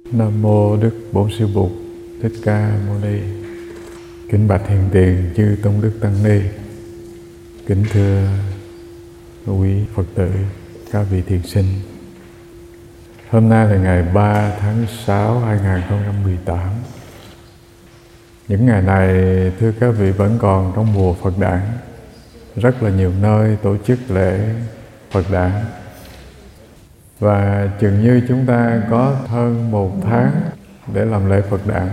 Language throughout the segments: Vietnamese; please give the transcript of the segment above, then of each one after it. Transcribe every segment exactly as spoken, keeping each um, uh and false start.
Nam mô Đức Bổn Sư Bụt Thích Ca Mâu Ni. Kính bạch hiền tiền chư tôn đức tăng ni. Kính thưa quý Phật tử, các vị thiền sinh. Hôm nay là ngày ba tháng sáu hai nghìn không trăm mười tám. Những ngày này thưa các vị vẫn còn trong mùa Phật đản. Rất là nhiều nơi tổ chức lễ Phật đản. Và chừng như chúng ta có hơn một tháng để làm lễ Phật đản.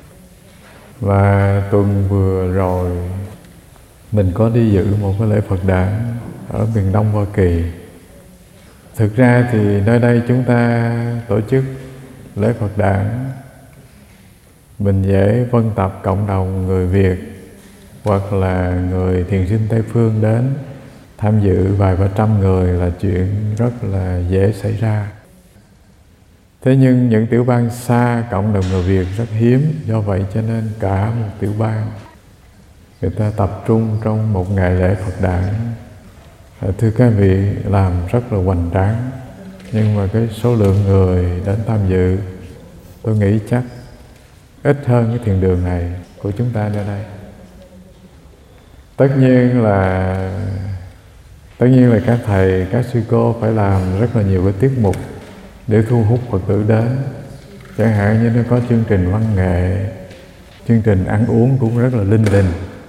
Và tuần vừa rồi mình có đi dự một cái lễ Phật đản ở miền Đông Hoa Kỳ. Thực ra thì nơi đây chúng ta tổ chức lễ Phật đản, mình dễ vân tập cộng đồng người Việt hoặc là người thiền sinh Tây Phương đến tham dự vài ba trăm người là chuyện rất là dễ xảy ra. Thế nhưng những tiểu bang xa cộng đồng người Việt rất hiếm, do vậy cho nên cả một tiểu bang người ta tập trung trong một ngày lễ Phật đản. Thưa các vị, làm rất là hoành tráng, nhưng mà cái số lượng người đến tham dự tôi nghĩ chắc ít hơn cái thiền đường này của chúng ta nơi đây. Tất nhiên là Tất nhiên là các thầy, các sư cô phải làm rất là nhiều cái tiết mục để thu hút Phật tử đến. Chẳng hạn như nó có chương trình văn nghệ, chương trình ăn uống cũng rất là linh đình.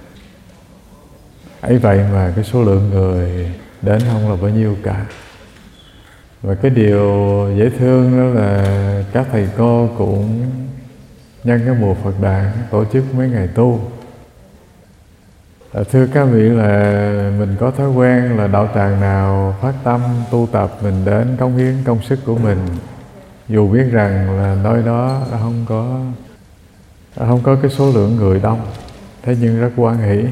Ấy vậy mà cái số lượng người đến không là bao nhiêu cả. Và cái điều dễ thương đó là các thầy cô cũng nhân cái mùa Phật đản tổ chức mấy ngày tu. À, thưa các vị, là mình có thói quen là đạo tràng nào phát tâm tu tập mình đến cống hiến công sức của mình, dù biết rằng là nơi đó không có không có cái số lượng người đông, thế nhưng rất hoan hỷ.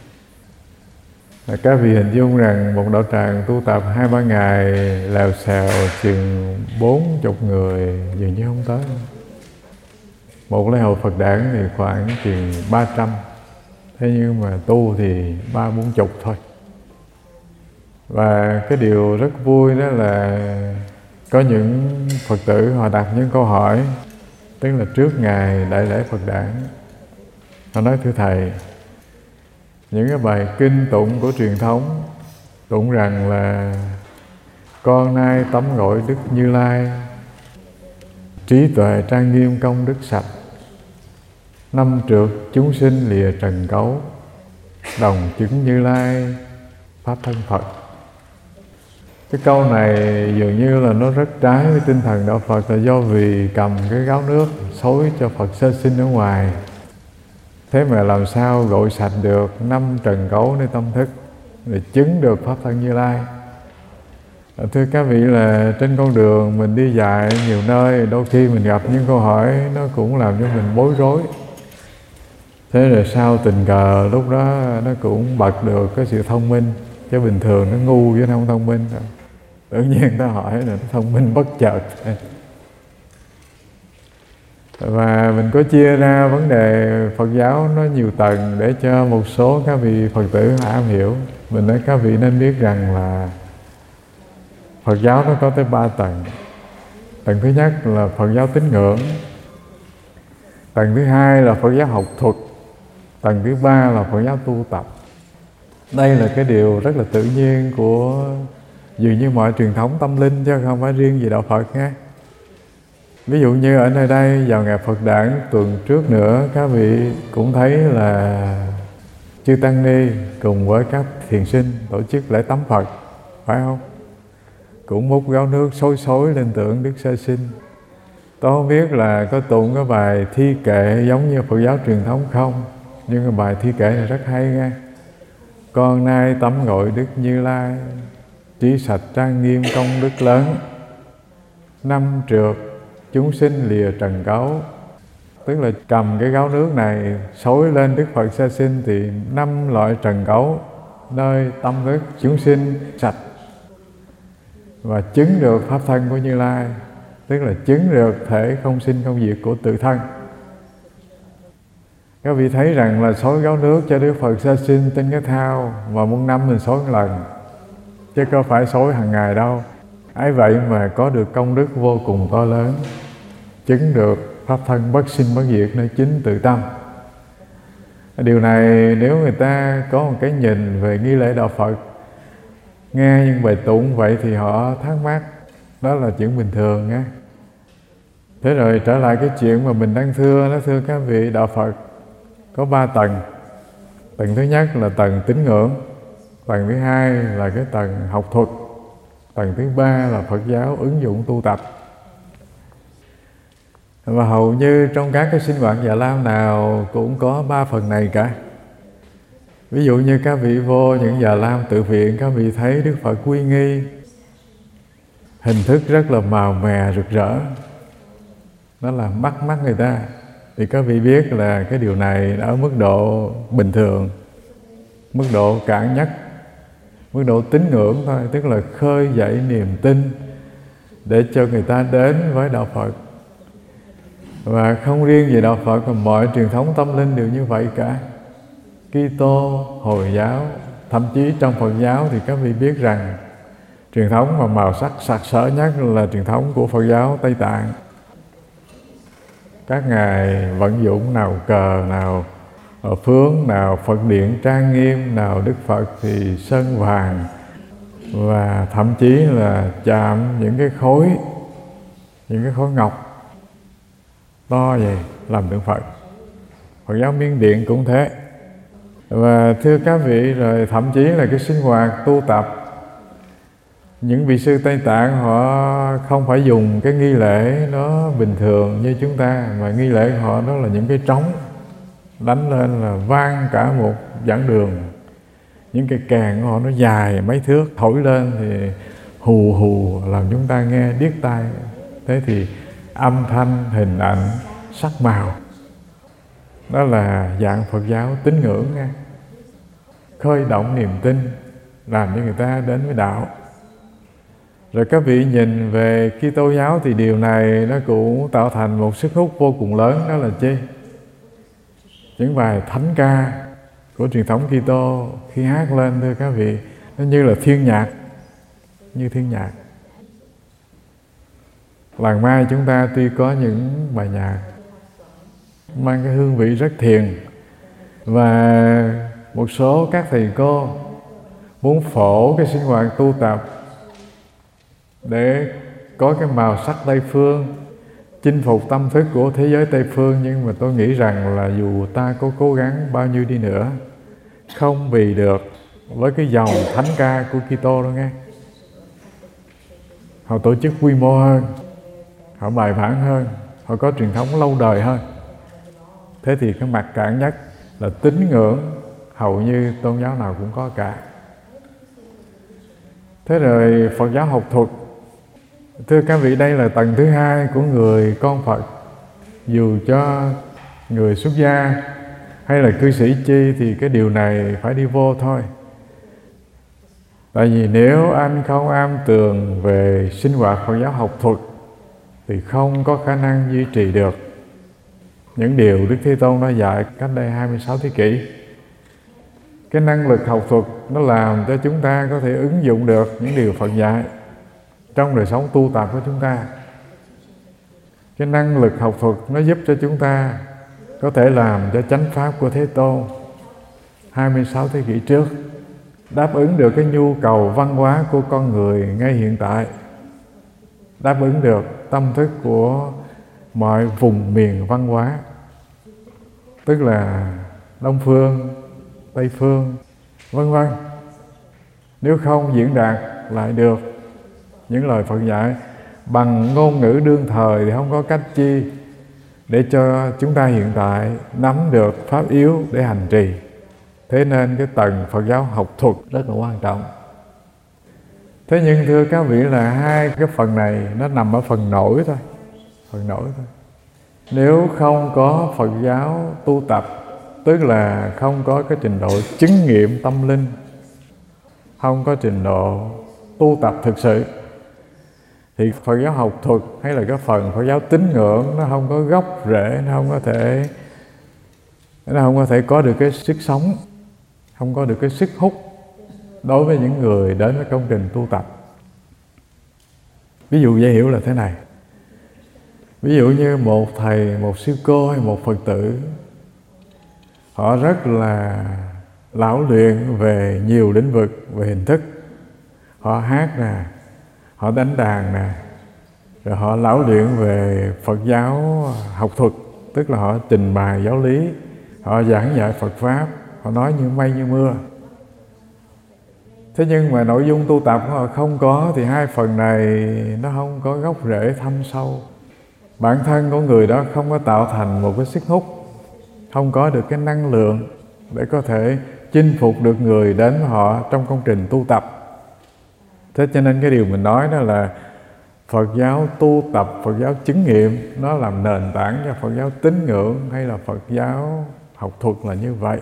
À, các vị hình dung rằng một đạo tràng tu tập hai ba ngày lèo xèo chừng bốn chục người dường như không tới. Một lễ hội Phật đản thì khoảng chừng ba trăm. Thế nhưng mà tu thì ba bốn chục thôi. Và cái điều rất vui đó là có những Phật tử họ đặt những câu hỏi, tức là trước ngày đại lễ Phật đản. Họ nói: thưa thầy, những cái bài kinh tụng của truyền thống tụng rằng là con nay tắm gội Đức Như Lai, trí tuệ trang nghiêm công đức sạch, năm trượt chúng sinh lìa trần cấu, đồng chứng Như Lai pháp thân Phật. Cái câu này dường như là nó rất trái với tinh thần đạo Phật, là do vì cầm cái gáo nước xối cho Phật sơ sinh ở ngoài. Thế mà làm sao gội sạch được năm trần cấu nơi tâm thức để chứng được pháp thân Như Lai. Thưa các vị, là trên con đường mình đi dạy nhiều nơi, đôi khi mình gặp những câu hỏi nó cũng làm cho mình bối rối. Thế rồi sao tình cờ lúc đó nó cũng bật được cái sự thông minh, chứ bình thường nó ngu chứ nó không thông minh. Tự nhiên ta hỏi là nó thông minh bất chợt. Và mình có chia ra vấn đề Phật giáo nó nhiều tầng để cho một số các vị Phật tử họ am hiểu. Mình nói các vị nên biết rằng là Phật giáo nó có tới ba tầng. Tầng thứ nhất là Phật giáo tín ngưỡng, tầng thứ hai là Phật giáo học thuật, tầng thứ ba là Phật giáo tu tập. Đây là cái điều rất là tự nhiên của dường như mọi truyền thống tâm linh, chứ không phải riêng gì đạo Phật nha. Ví dụ như ở nơi đây vào ngày Phật đản tuần trước nữa, các vị cũng thấy là chư tăng ni cùng với các thiền sinh tổ chức lễ tắm Phật, phải không? Cũng múc gáo nước xối xối lên tượng Đức Sơ Sinh. Tôi không biết là có tụng cái bài thi kệ giống như Phật giáo truyền thống không, nhưng cái bài thi kệ này rất hay nha. Con nay tắm gội Đức Như Lai, trí sạch trang nghiêm công đức lớn, năm trượt chúng sinh lìa trần cấu. Tức là cầm cái gáo nước này xối lên Đức Phật Sơ Sinh thì năm loại trần cấu nơi tâm thức chúng sinh sạch, và chứng được pháp thân của Như Lai, tức là chứng được thể không sinh không diệt của tự thân. Các vị thấy rằng là xối gáo nước cho Đức Phật Sơ Sinh trên cái thao mà một năm mình xối một lần, chứ có phải xối hàng ngày đâu. Ấy vậy mà có được công đức vô cùng to lớn. chứng được pháp thân bất sinh bất diệt nơi chính tự tâm. Điều này nếu người ta có một cái nhìn về nghi lễ đạo Phật, nghe những bài tụng vậy thì họ thắc mắc, đó là chuyện bình thường nha. Thế rồi trở lại cái chuyện mà mình đang thưa, nó thưa các vị, đạo Phật có ba tầng. Tầng thứ nhất là tầng tín ngưỡng, tầng thứ hai là cái tầng học thuật, tầng thứ ba là Phật giáo ứng dụng tu tập. Và hầu như trong các cái sinh hoạt Già Lam nào cũng có ba phần này cả. Ví dụ như các vị vô những Già Lam tự viện, các vị thấy Đức Phật quy nghi, hình thức rất là màu mè rực rỡ, nó làm bắt mắt người ta, thì các vị biết là cái điều này ở mức độ bình thường, mức độ cạn nhất, mức độ tín ngưỡng thôi, tức là khơi dậy niềm tin để cho người ta đến với đạo Phật. Và không riêng về đạo Phật mà mọi truyền thống tâm linh đều như vậy cả. Kitô, Hồi giáo, thậm chí trong Phật giáo thì các vị biết rằng truyền thống mà màu sắc sặc sỡ nhất là truyền thống của Phật giáo Tây Tạng. Các ngài vận dụng nào cờ, nào phướng, nào Phật điện trang nghiêm, nào Đức Phật thì sơn vàng, và thậm chí là chạm những cái khối, những cái khối ngọc to vậy làm tượng Phật. Phật giáo Miến Điện cũng thế. Và thưa các vị, rồi thậm chí là cái sinh hoạt tu tập, những vị sư Tây Tạng họ không phải dùng cái nghi lễ nó bình thường như chúng ta, mà nghi lễ của họ đó là những cái trống đánh lên là vang cả một giảng đường. Những cái kèn của họ nó dài mấy thước, thổi lên thì hù hù làm chúng ta nghe điếc tai. Thế thì âm thanh, hình ảnh, sắc màu, đó là dạng Phật giáo tín ngưỡng nha. Khơi động niềm tin, làm cho người ta đến với đạo. Rồi các vị nhìn về Kitô giáo thì điều này nó cũng tạo thành một sức hút vô cùng lớn, đó là chi? Những bài thánh ca của truyền thống Kitô khi hát lên, thưa các vị, nó như là thiên nhạc, như thiên nhạc. Làng Mai chúng ta tuy có những bài nhạc mang cái hương vị rất thiền, và một số các thầy cô muốn phổ cái sinh hoạt tu tập để có cái màu sắc Tây Phương, chinh phục tâm thức của thế giới Tây Phương. Nhưng mà tôi nghĩ rằng là dù ta có cố gắng bao nhiêu đi nữa, không bì được với cái dòng thánh ca của Kitô đâu nghe. Họ tổ chức quy mô hơn, họ bài bản hơn, họ có truyền thống lâu đời hơn. Thế thì cái mặt cạn nhất là tín ngưỡng, hầu như tôn giáo nào cũng có cả. Thế rồi Phật giáo học thuật, thưa các vị, đây là tầng thứ hai của người con Phật. Dù cho người xuất gia hay là cư sĩ chi thì cái điều này phải đi vô thôi. Tại vì nếu anh không am tường về sinh hoạt Phật giáo học thuật thì không có khả năng duy trì được những điều Đức Thế Tôn đã dạy cách đây hai mươi sáu thế kỷ. Cái năng lực học thuật nó làm cho chúng ta có thể ứng dụng được những điều Phật dạy trong đời sống tu tập của chúng ta. Cái năng lực học thuật nó giúp cho chúng ta có thể làm cho chánh pháp của Thế Tôn hai mươi sáu thế kỷ trước đáp ứng được cái nhu cầu văn hóa của con người ngay hiện tại, đáp ứng được tâm thức của mọi vùng miền văn hóa, tức là Đông Phương, Tây Phương, vân vân. Nếu không diễn đạt lại được những lời Phật dạy bằng ngôn ngữ đương thời thì không có cách chi để cho chúng ta hiện tại nắm được pháp yếu để hành trì. Thế nên cái tầng Phật giáo học thuật rất là quan trọng. Thế nhưng thưa các vị, là hai cái phần này nó nằm ở phần nổi thôi, phần nổi thôi. Nếu không có Phật giáo tu tập, tức là không có cái trình độ chứng nghiệm tâm linh, không có trình độ tu tập thực sự, thì Phật giáo học thuật hay là cái phần Phật giáo tín ngưỡng nó không có gốc rễ, nó không có thể nó không có thể có được cái sức sống, không có được cái sức hút đối với những người đến với công trình tu tập. Ví dụ dễ hiểu là thế này. Ví dụ như một thầy, một sư cô hay một Phật tử, họ rất là lão luyện về nhiều lĩnh vực, về hình thức. Họ hát nè, họ đánh đàn nè, rồi họ lão luyện về Phật giáo học thuật, tức là họ trình bày giáo lý, họ giảng dạy Phật Pháp, họ nói như mây như mưa. Thế nhưng mà nội dung tu tập của họ không có, thì hai phần này nó không có gốc rễ thâm sâu. Bản thân của người đó không có tạo thành một cái sức hút, không có được cái năng lượng để có thể chinh phục được người đến với họ trong công trình tu tập. Thế cho nên cái điều mình nói đó là Phật giáo tu tập, Phật giáo chứng nghiệm, nó làm nền tảng cho Phật giáo tín ngưỡng hay là Phật giáo học thuật là như vậy.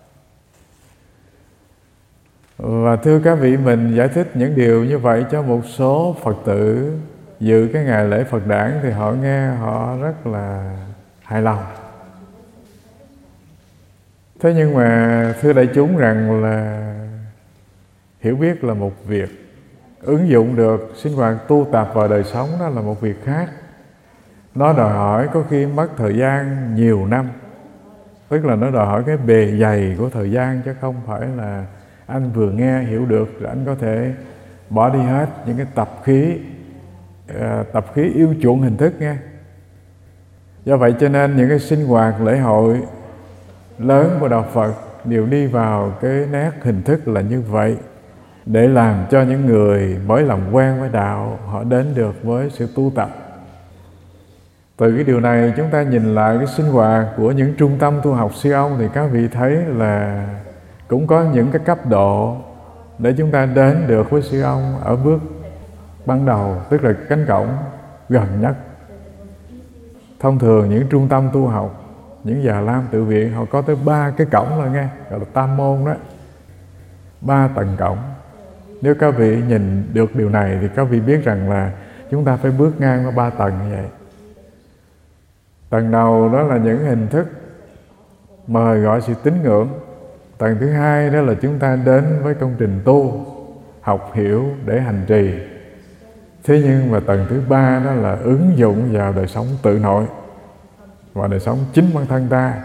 Và thưa các vị, mình giải thích những điều như vậy cho một số Phật tử dự cái ngày lễ Phật đản thì họ nghe họ rất là hài lòng. Thế nhưng mà thưa đại chúng rằng là hiểu biết là một việc, ứng dụng được sinh hoạt tu tập vào đời sống đó là một việc khác. Nó đòi hỏi có khi mất thời gian nhiều năm, tức là nó đòi hỏi cái bề dày của thời gian, chứ không phải là anh vừa nghe hiểu được rồi anh có thể bỏ đi hết những cái tập khí tập khí yêu chuộng hình thức nghe. Do vậy cho nên những cái sinh hoạt lễ hội lớn của đạo Phật đều đi vào cái nét hình thức là như vậy, để làm cho những người mới làm quen với đạo họ đến được với sự tu tập. Từ cái điều này chúng ta nhìn lại cái sinh hoạt của những trung tâm tu học sư ông thì các vị thấy là cũng có những cái cấp độ để chúng ta đến được với sư ông ở bước ban đầu, tức là cánh cổng gần nhất. Thông thường những trung tâm tu học, những già lam tự viện họ có tới ba cái cổng rồi nghe, gọi là tam môn đó, ba tầng cổng. Nếu các vị nhìn được điều này thì các vị biết rằng là chúng ta phải bước ngang qua ba tầng như vậy. Tầng đầu đó là những hình thức mời gọi sự tín ngưỡng. Tầng thứ hai đó là chúng ta đến với công trình tu, học hiểu để hành trì. Thế nhưng mà tầng thứ ba đó là ứng dụng vào đời sống tự nội và đời sống chính bản thân ta.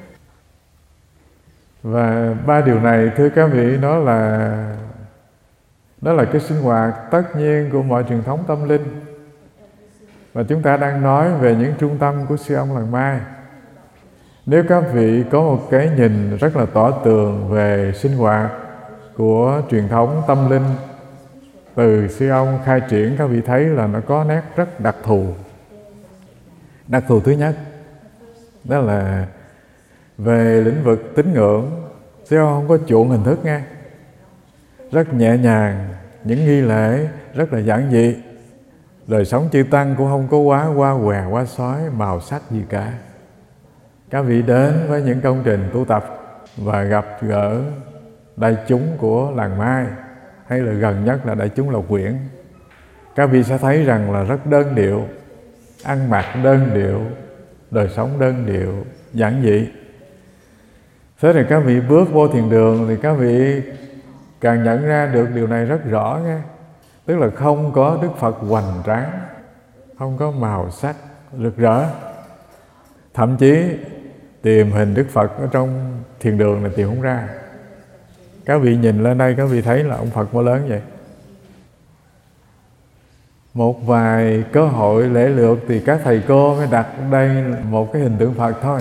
Và ba điều này thưa các vị, đó là đó là cái sinh hoạt tất nhiên của mọi truyền thống tâm linh. Và chúng ta đang nói về những trung tâm của sư ông Làng Mai. Nếu các vị có một cái nhìn rất là tỏ tường về sinh hoạt của truyền thống tâm linh từ sư ông khai triển, các vị thấy là nó có nét rất đặc thù. Đặc thù thứ nhất đó là về lĩnh vực tín ngưỡng, sư ông không có chuộng hình thức nghe, rất nhẹ nhàng, những nghi lễ rất là giản dị. Đời sống chư tăng cũng không có quá qua què, quá sói, màu sắc gì cả. Các vị đến với những công trình tu tập và gặp gỡ đại chúng của Làng Mai, hay là gần nhất là đại chúng Lộc Quyển, các vị sẽ thấy rằng là rất đơn điệu, ăn mặc đơn điệu, đời sống đơn điệu, giản dị. Thế thì các vị bước vô thiền đường thì các vị càng nhận ra được điều này rất rõ nghe. Tức là không có Đức Phật hoành tráng, không có màu sắc rực rỡ. Thậm chí tìm hình Đức Phật ở trong thiền đường này tìm không ra. Các vị nhìn lên đây các vị thấy là ông Phật bao lớn vậy. Một vài cơ hội lễ lượt thì các thầy cô mới đặt đây một cái hình tượng Phật thôi.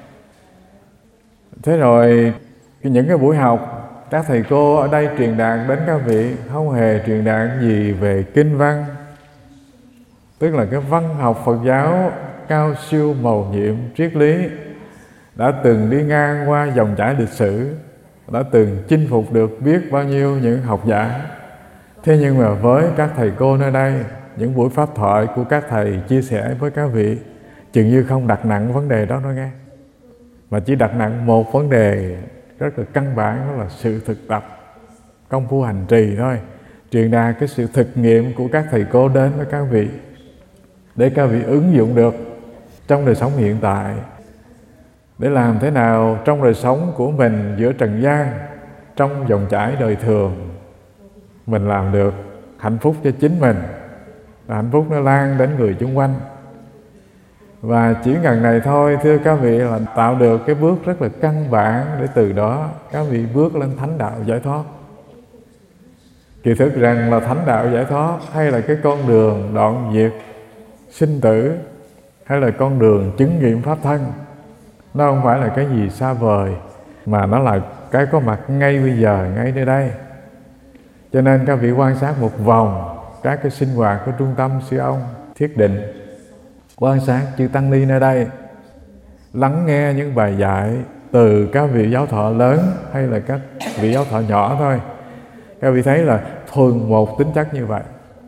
Thế rồi những cái buổi học, các thầy cô ở đây truyền đạt đến các vị không hề truyền đạt gì về kinh văn, tức là cái văn học Phật giáo cao siêu mầu nhiệm triết lý đã từng đi ngang qua dòng chảy lịch sử, đã từng chinh phục được biết bao nhiêu những học giả. Thế nhưng mà với các thầy cô nơi đây, những buổi pháp thoại của các thầy chia sẻ với các vị chừng như không đặt nặng vấn đề đó đâu nghe, mà chỉ đặt nặng một vấn đề rất là căn bản, đó là sự thực tập, công phu hành trì thôi. Truyền đạt cái sự thực nghiệm của các thầy cô đến với các vị, để các vị ứng dụng được trong đời sống hiện tại, để làm thế nào trong đời sống của mình giữa trần gian, trong dòng chảy đời thường, mình làm được hạnh phúc cho chính mình, và hạnh phúc nó lan đến người xung quanh. Và chỉ gần này thôi, thưa các vị, là tạo được cái bước rất là căn bản để từ đó các vị bước lên thánh đạo giải thoát. Kỳ thực rằng là thánh đạo giải thoát hay là cái con đường đoạn diệt sinh tử, hay là con đường chứng nghiệm pháp thân, nó không phải là cái gì xa vời, mà nó là cái có mặt ngay bây giờ, ngay nơi đây. Cho nên các vị quan sát một vòng các cái sinh hoạt của trung tâm sư ông Thiết Định, quan sát chư tăng ni nơi đây, lắng nghe những bài dạy từ các vị giáo thọ lớn hay là các vị giáo thọ nhỏ thôi, các vị thấy là thuần một tính chất như vậy.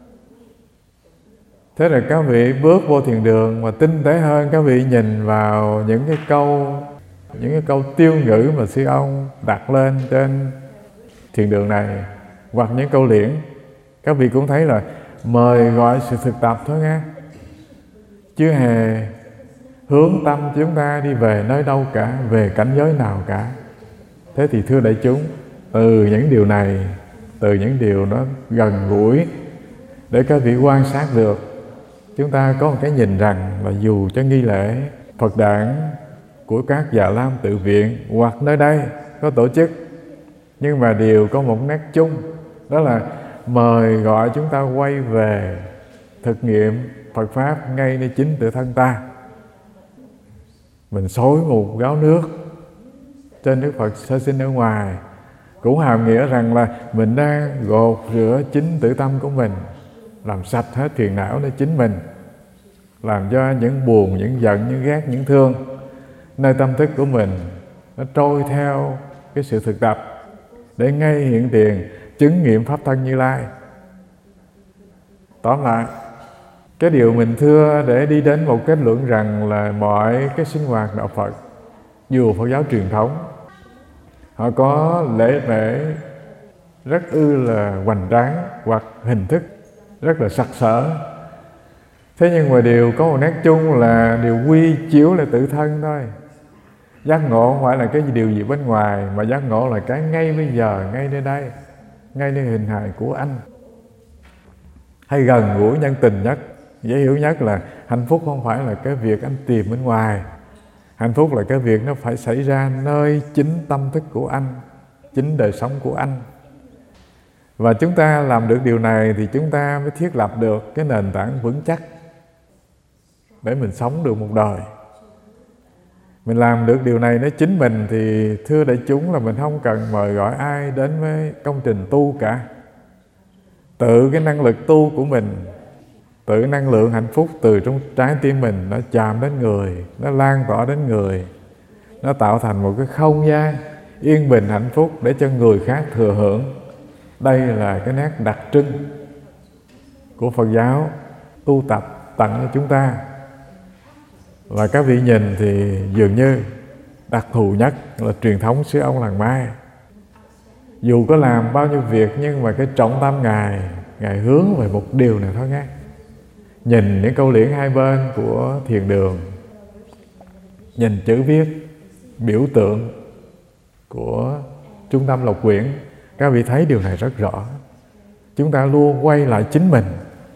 Thế rồi các vị bước vô thiền đường mà tinh tế hơn, các vị nhìn vào những cái câu những cái câu tiêu ngữ mà sư ông đặt lên trên thiền đường này, hoặc những câu liễn, các vị cũng thấy là mời gọi sự thực tập thôi nghe, chứ hề hướng tâm chúng ta đi về nơi đâu cả, về cảnh giới nào cả. Thế thì thưa đại chúng, từ những điều này, từ những điều nó gần gũi để các vị quan sát được, chúng ta có một cái nhìn rằng là dù cho nghi lễ Phật đản của các Già Lam tự viện hoặc nơi đây có tổ chức, nhưng mà đều có một nét chung, đó là mời gọi chúng ta quay về thực nghiệm Phật Pháp ngay nơi chính tự thân ta. Mình xối một gáo nước trên Đức Phật sơ sinh ở ngoài cũng hàm nghĩa rằng là mình đang gột rửa chính tự tâm của mình, làm sạch hết phiền não nơi chính mình, làm cho những buồn, những giận, những ghét, những thương nơi tâm thức của mình nó trôi theo cái sự thực tập để ngay hiện tiền chứng nghiệm pháp thân Như Lai. Tóm lại, cái điều mình thưa để đi đến một kết luận rằng là mọi cái sinh hoạt đạo Phật, dù Phật giáo truyền thống, họ có lễ mễ rất ư là hoành tráng hoặc hình thức rất là sặc sỡ. Thế nhưng mà điều có một nét chung là điều quy chiếu là tự thân thôi. Giác ngộ không phải là cái điều gì bên ngoài, mà giác ngộ là cái ngay bây giờ, ngay nơi đây, ngay nơi hình hài của anh. Hay gần gũi nhân tình nhất, dễ hiểu nhất là hạnh phúc không phải là cái việc anh tìm bên ngoài. Hạnh phúc là cái việc nó phải xảy ra nơi chính tâm thức của anh, chính đời sống của anh. Và chúng ta làm được điều này thì chúng ta mới thiết lập được cái nền tảng vững chắc để mình sống được một đời. Mình làm được điều này nếu chính mình thì thưa đại chúng là mình không cần mời gọi ai đến với công trình tu cả. Tự cái năng lực tu của mình, tự năng lượng hạnh phúc từ trong trái tim mình nó chạm đến người, nó lan tỏa đến người, nó tạo thành một cái không gian yên bình hạnh phúc để cho người khác thừa hưởng. Đây là cái nét đặc trưng của Phật giáo tu tập tặng cho chúng ta. Và các vị nhìn thì dường như đặc thù nhất là truyền thống sư ông Làng Mai. Dù có làm bao nhiêu việc nhưng mà cái trọng tâm Ngài, Ngài hướng về một điều này thôi nghe. Nhìn những câu liễn hai bên của thiền đường, nhìn chữ viết, biểu tượng của trung tâm Lộc Quyển, các vị thấy điều này rất rõ. Chúng ta luôn quay lại chính mình.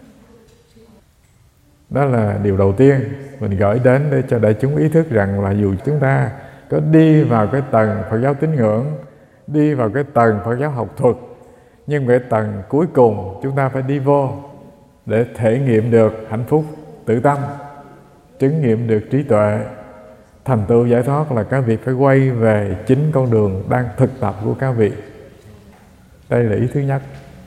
Đó là điều đầu tiên mình gửi đến để cho đại chúng ý thức rằng là dù chúng ta có đi vào cái tầng Phật giáo tín ngưỡng, đi vào cái tầng Phật giáo học thuật, nhưng cái tầng cuối cùng chúng ta phải đi vô để thể nghiệm được hạnh phúc tự tâm, chứng nghiệm được trí tuệ, thành tựu giải thoát là các vị phải quay về chính con đường đang thực tập của các vị. Đây là ý thứ nhất.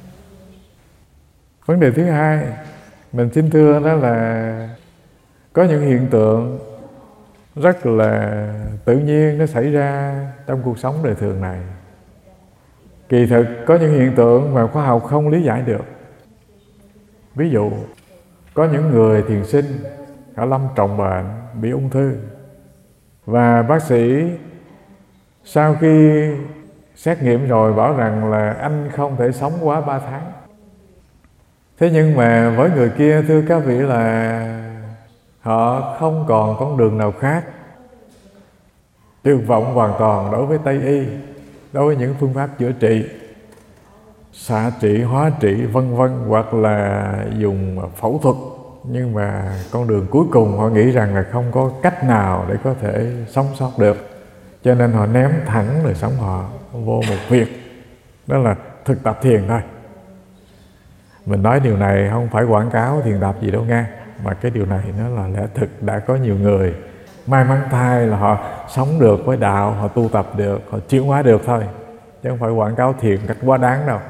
Vấn đề thứ hai mình xin thưa đó là có những hiện tượng rất là tự nhiên nó xảy ra trong cuộc sống đời thường này. Kỳ thực có những hiện tượng mà khoa học không lý giải được. Ví dụ, có những người thiền sinh họ lâm trọng bệnh, bị ung thư, và bác sĩ sau khi xét nghiệm rồi bảo rằng là anh không thể sống quá ba tháng. Thế nhưng mà với người kia thưa các vị là họ không còn con đường nào khác, tuyệt vọng hoàn toàn đối với Tây y, đối với những phương pháp chữa trị, xạ trị, hóa trị vân vân, hoặc là dùng phẫu thuật nhưng mà con đường cuối cùng họ nghĩ rằng là không có cách nào để có thể sống sót được, cho nên họ ném thẳng đời sống họ vô một việc, đó là thực tập thiền thôi. Mình nói điều này không phải quảng cáo thiền tập gì đâu nha, mà cái điều này nó là lẽ thực. Đã có nhiều người may mắn thay là họ sống được với đạo, họ tu tập được, họ chuyển hóa được thôi, chứ không phải quảng cáo thiền cách quá đáng đâu.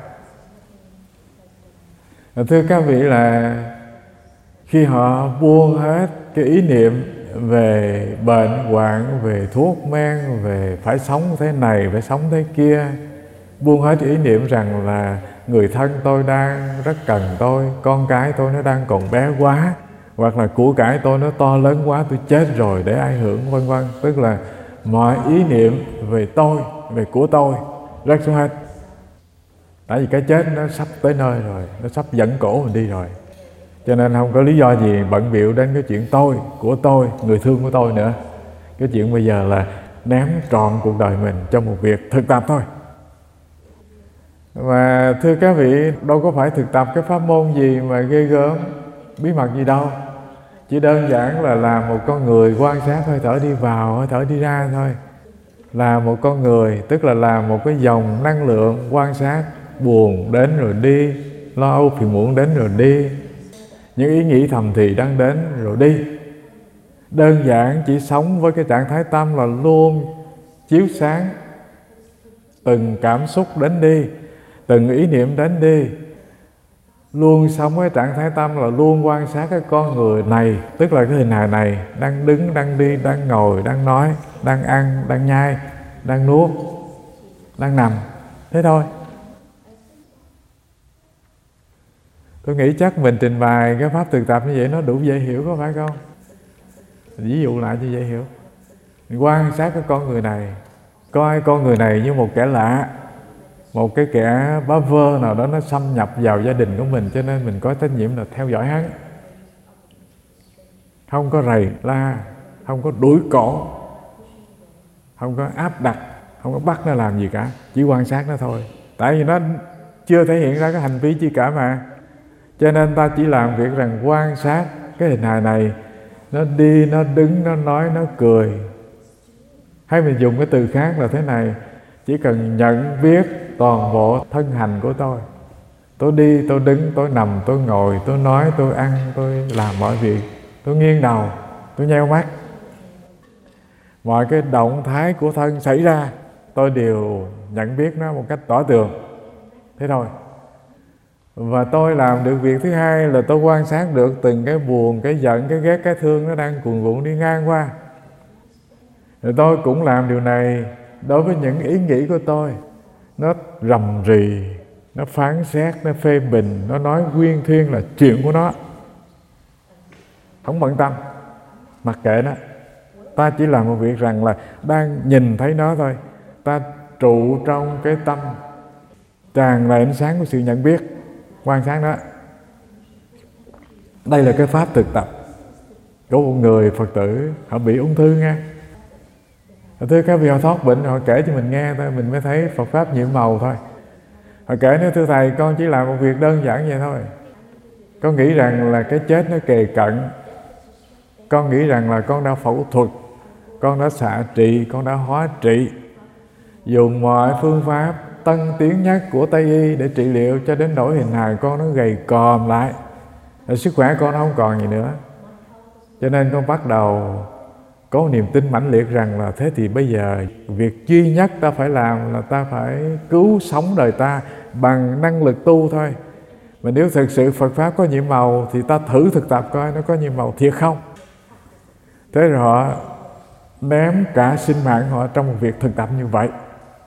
Thưa các vị, là khi họ buông hết cái ý niệm về bệnh hoạn, về thuốc men, về phải sống thế này, phải sống thế kia, buông hết ý niệm rằng là người thân tôi đang rất cần tôi, con cái tôi nó đang còn bé quá, hoặc là của cải tôi nó to lớn quá, tôi chết rồi để ai hưởng, vân vân. Tức là mọi ý niệm về tôi, về của tôi rớt xuống hết. Tại vì cái chết nó sắp tới nơi rồi, nó sắp dẫn cổ mình đi rồi, cho nên không có lý do gì bận bịu đến cái chuyện tôi, của tôi, người thương của tôi nữa. Cái chuyện bây giờ là ném trọn cuộc đời mình cho một việc thực tập thôi. Và thưa các vị, đâu có phải thực tập cái pháp môn gì mà ghê gớm, bí mật gì đâu. Chỉ đơn giản là làm một con người quan sát hơi thở đi vào, hơi thở đi ra thôi. Là một con người, tức là làm một cái dòng năng lượng quan sát buồn đến rồi đi, lo âu phiền muộn đến rồi đi, những ý nghĩ thầm thì đang đến rồi đi. Đơn giản chỉ sống với cái trạng thái tâm là luôn chiếu sáng từng cảm xúc đến đi, từng ý niệm đến đi. Luôn sống với trạng thái tâm là luôn quan sát cái con người này, tức là cái hình hài này đang đứng, đang đi, đang ngồi, đang nói, đang ăn, đang nhai, đang nuốt, đang nằm. Thế thôi. Tôi nghĩ chắc mình trình bày cái pháp thực tập như vậy nó đủ dễ hiểu, có phải không? Ví dụ lại cho dễ hiểu. Mình quan sát cái con người này, coi con người này như một kẻ lạ, một cái kẻ bá vơ nào đó nó xâm nhập vào gia đình của mình, cho nên mình có trách nhiệm là theo dõi hắn. Không có rầy la, không có đuổi cổ, không có áp đặt, không có bắt nó làm gì cả, chỉ quan sát nó thôi. Tại vì nó chưa thể hiện ra cái hành vi chi cả mà. Cho nên ta chỉ làm việc rằng quan sát cái hình hài này, nó đi, nó đứng, nó nói, nó cười. Hay mình dùng cái từ khác là thế này: chỉ cần nhận biết toàn bộ thân hành của tôi. Tôi đi, tôi đứng, tôi nằm, tôi ngồi, tôi nói, tôi ăn, tôi làm mọi việc, tôi nghiêng đầu, tôi nheo mắt. Mọi cái động thái của thân xảy ra, tôi đều nhận biết nó một cách tỏ tường. Thế thôi. Và tôi làm được việc thứ hai là tôi quan sát được từng cái buồn, cái giận, cái ghét, cái thương nó đang cuồn cuộn đi ngang qua. Rồi tôi cũng làm điều này đối với những ý nghĩ của tôi. Nó rầm rì, nó phán xét, nó phê bình, nó nói quyên thuyên là chuyện của nó. Không bận tâm, mặc kệ nó. Ta chỉ làm một việc rằng là đang nhìn thấy nó thôi. Ta trụ trong cái tâm tràn đầy ánh sáng của sự nhận biết, quan sát nó. Đây là cái pháp thực tập của một người Phật tử họ bị ung thư nha. Thưa các vị, họ thoát bệnh, họ kể cho mình nghe thôi, mình mới thấy Phật pháp nhiệm màu thôi. Họ kể nói: thưa thầy, con chỉ làm một việc đơn giản vậy thôi. Con nghĩ rằng là cái chết nó kề cận. Con nghĩ rằng là con đã phẫu thuật, con đã xạ trị, con đã hóa trị, dùng mọi phương pháp tân tiến nhất của Tây Y để trị liệu, cho đến nỗi hình hài con nó gầy còm lại, rồi sức khỏe con nó không còn gì nữa. Cho nên con bắt đầu có một niềm tin mãnh liệt rằng là thế thì bây giờ việc duy nhất ta phải làm là ta phải cứu sống đời ta bằng năng lực tu thôi. Mà nếu thực sự Phật pháp có nhiệm màu thì ta thử thực tập coi nó có nhiệm màu thiệt không. Thế rồi họ ném cả sinh mạng họ trong một việc thực tập như vậy.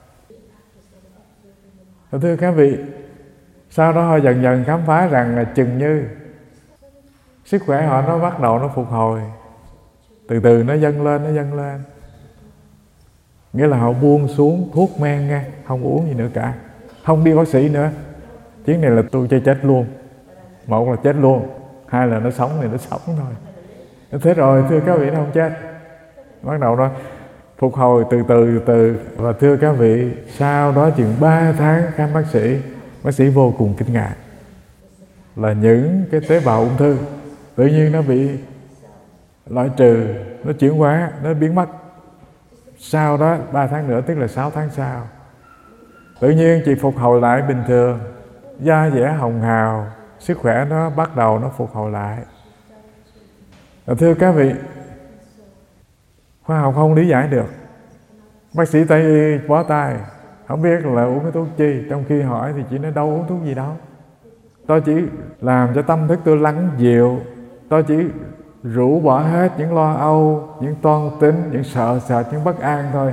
Thưa các vị, sau đó họ dần dần khám phá rằng là chừng như sức khỏe họ nó bắt đầu nó phục hồi, từ từ nó dâng lên, nó dâng lên. Nghĩa là họ buông xuống thuốc men nha, không uống gì nữa cả, không đi bác sĩ nữa. Chuyến này là tôi chơi chết luôn. Một là chết luôn, hai là nó sống thì nó sống thôi. Thế rồi thưa các vị, nó không chết, bắt đầu nó phục hồi từ từ từ từ. Và thưa các vị, sau đó chừng ba tháng khám bác sĩ, bác sĩ vô cùng kinh ngạc là những cái tế bào ung thư tự nhiên nó bị loại trừ, nó chuyển hóa, nó biến mất. Sau đó ba tháng nữa, tức là sáu tháng sau, tự nhiên chị phục hồi lại bình thường, da dẻ hồng hào, sức khỏe nó bắt đầu nó phục hồi lại. Thưa các vị, khoa học không lý giải được. Bác sĩ Tây y bó tay, không biết là uống cái thuốc chi, trong khi hỏi thì chị nói đâu uống thuốc gì đâu. Tôi chỉ làm cho tâm thức tôi lắng dịu, tôi chỉ rũ bỏ hết những lo âu, những toan tính, những sợ sệt, những bất an thôi.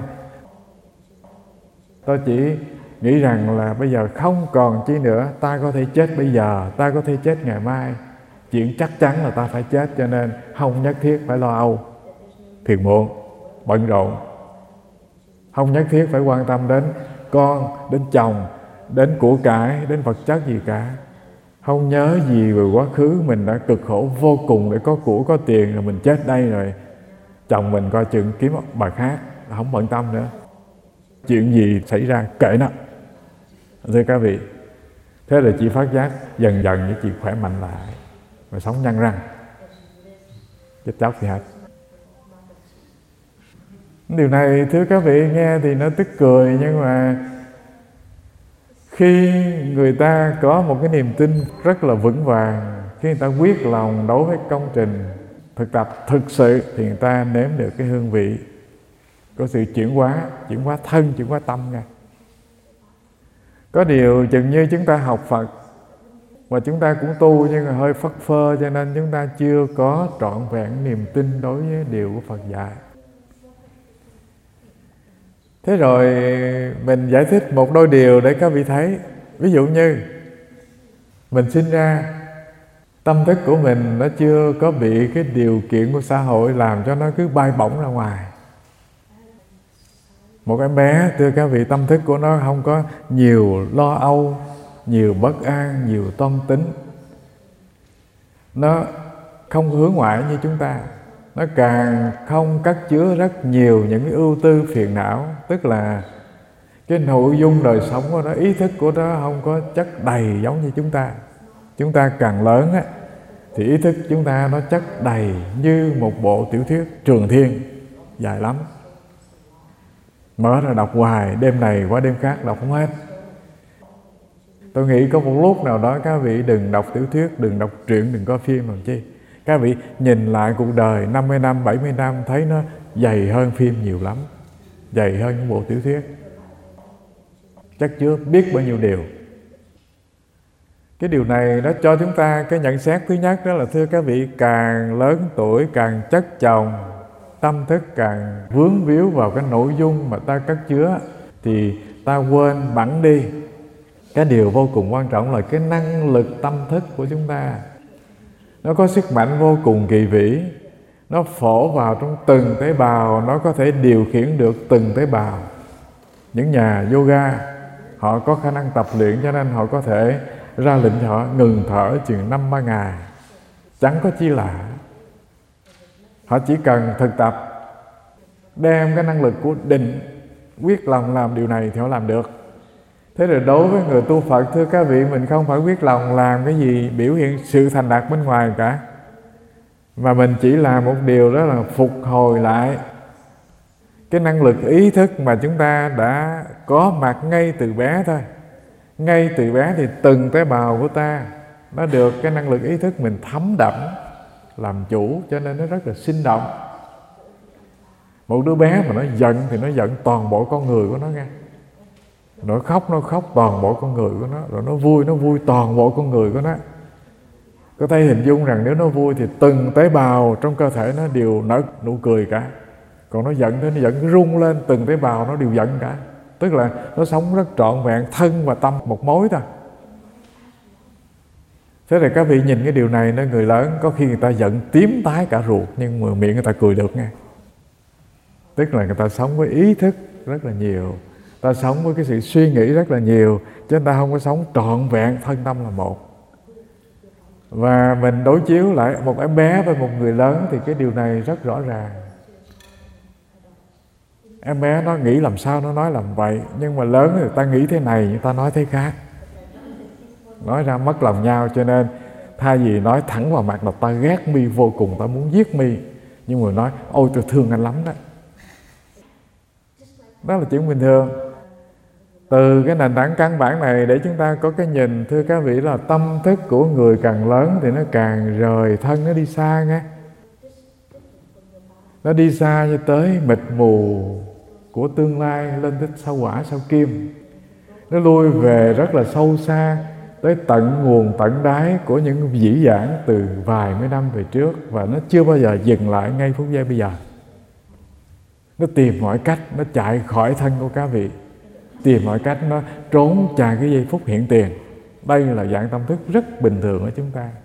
Tôi chỉ nghĩ rằng là bây giờ không còn chi nữa, ta có thể chết bây giờ, ta có thể chết ngày mai. Chuyện chắc chắn là ta phải chết, cho nên không nhất thiết phải lo âu, phiền muộn, bận rộn. Không nhất thiết phải quan tâm đến con, đến chồng, đến của cải, đến vật chất gì cả. Không nhớ gì về quá khứ mình đã cực khổ vô cùng để có của, có tiền, rồi mình chết đây rồi chồng mình coi chừng kiếm bà khác, không bận tâm nữa. Chuyện gì xảy ra kệ nó. Thưa các vị, thế là chị phát giác dần dần chị khỏe mạnh lại và sống nhăn răng, chết chóc gì hết. Điều này thưa các vị nghe thì nó tức cười, nhưng mà khi người ta có một cái niềm tin rất là vững vàng, khi người ta quyết lòng đối với công trình thực tập thực sự, thì người ta nếm được cái hương vị có sự chuyển hóa, chuyển hóa thân, chuyển hóa tâm nha. Có điều chừng như chúng ta học Phật và chúng ta cũng tu, nhưng mà hơi phất phơ, cho nên chúng ta chưa có trọn vẹn niềm tin đối với điều của Phật dạy. Thế rồi mình giải thích một đôi điều để các vị thấy. Ví dụ như mình sinh ra, tâm thức của mình nó chưa có bị cái điều kiện của xã hội làm cho nó cứ bay bổng ra ngoài. Một em bé, thưa các vị, tâm thức của nó không có nhiều lo âu, nhiều bất an, nhiều toan tính. Nó không hướng ngoại như chúng ta. Nó càng không cất chứa rất nhiều những cái ưu tư phiền não. Tức là cái nội dung đời sống của nó, ý thức của nó không có chất đầy giống như chúng ta. Chúng ta càng lớn á, thì ý thức chúng ta nó chất đầy như một bộ tiểu thuyết Trường Thiên, dài lắm. Mở ra đọc hoài, đêm này qua đêm khác đọc không hết. Tôi nghĩ có một lúc nào đó các vị đừng đọc tiểu thuyết, đừng đọc truyện, đừng có phim làm chi. Các vị nhìn lại cuộc đời năm mươi năm, bảy mươi năm thấy nó dày hơn phim nhiều lắm, dày hơn những bộ tiểu thuyết, chất chứa biết bao nhiêu điều. Cái điều này nó cho chúng ta cái nhận xét thứ nhất, đó là thưa các vị, càng lớn tuổi càng chất chồng, tâm thức càng vướng víu vào cái nội dung mà ta cất chứa, thì ta quên bẵng đi cái điều vô cùng quan trọng là cái năng lực tâm thức của chúng ta. Nó có sức mạnh vô cùng kỳ vĩ, nó phổ vào trong từng tế bào, nó có thể điều khiển được từng tế bào. Những nhà yoga họ có khả năng tập luyện, cho nên họ có thể ra lệnh cho họ ngừng thở chừng năm ba ngày, chẳng có chi lạ. Họ chỉ cần thực tập, đem cái năng lực của định, quyết lòng làm điều này thì họ làm được. Thế rồi đối với người tu Phật, thưa các vị, mình không phải quyết lòng làm cái gì biểu hiện sự thành đạt bên ngoài cả, mà mình chỉ làm một điều, đó là phục hồi lại cái năng lực ý thức mà chúng ta đã có mặt ngay từ bé thôi. Ngay từ bé thì từng tế bào của ta nó được cái năng lực ý thức mình thấm đẫm làm chủ, cho nên nó rất là sinh động. Một đứa bé mà nó giận thì nó giận toàn bộ con người của nó nghe. Nó khóc, nó khóc toàn bộ con người của nó. Rồi nó vui, nó vui toàn bộ con người của nó. Có thể hình dung rằng nếu nó vui thì từng tế bào trong cơ thể nó đều nở nụ cười cả. Còn nó giận thì nó giận cứ rung lên, từng tế bào nó đều giận cả. Tức là nó sống rất trọn vẹn, thân và tâm một mối thôi. Thế thì các vị nhìn cái điều này, nó người lớn có khi người ta giận tím tái cả ruột, nhưng mà miệng người ta cười được nghe. Tức là người ta sống với ý thức rất là nhiều, ta sống với cái sự suy nghĩ rất là nhiều, chứ người ta không có sống trọn vẹn thân tâm là một. Và mình đối chiếu lại một em bé với một người lớn thì cái điều này rất rõ ràng. Em bé nó nghĩ làm sao nó nói làm vậy, nhưng mà lớn người ta nghĩ thế này, người ta nói thế khác, nói ra mất lòng nhau. Cho nên Thay vì nói thẳng vào mặt là ta ghét Mi vô cùng, ta muốn giết Mi, nhưng mà nói ôi tôi thương anh lắm đó. Đó là chuyện bình thường. Từ cái nền tảng căn bản này để chúng ta có cái nhìn, thưa các vị, là tâm thức của người càng lớn thì nó càng rời thân, nó đi xa nghe. Nó đi xa như tới mịt mù của tương lai, lên tới sao Hỏa, sao Kim. Nó lui về rất là sâu xa, tới tận nguồn tận đáy của những dĩ vãng từ vài mấy năm về trước, và nó chưa bao giờ dừng lại ngay phút giây bây giờ. Nó tìm mọi cách, nó chạy khỏi thân của các vị, tìm mọi cách nó trốn chạy cái giây phút hiện tiền. Đây là dạng tâm thức rất bình thường ở chúng ta.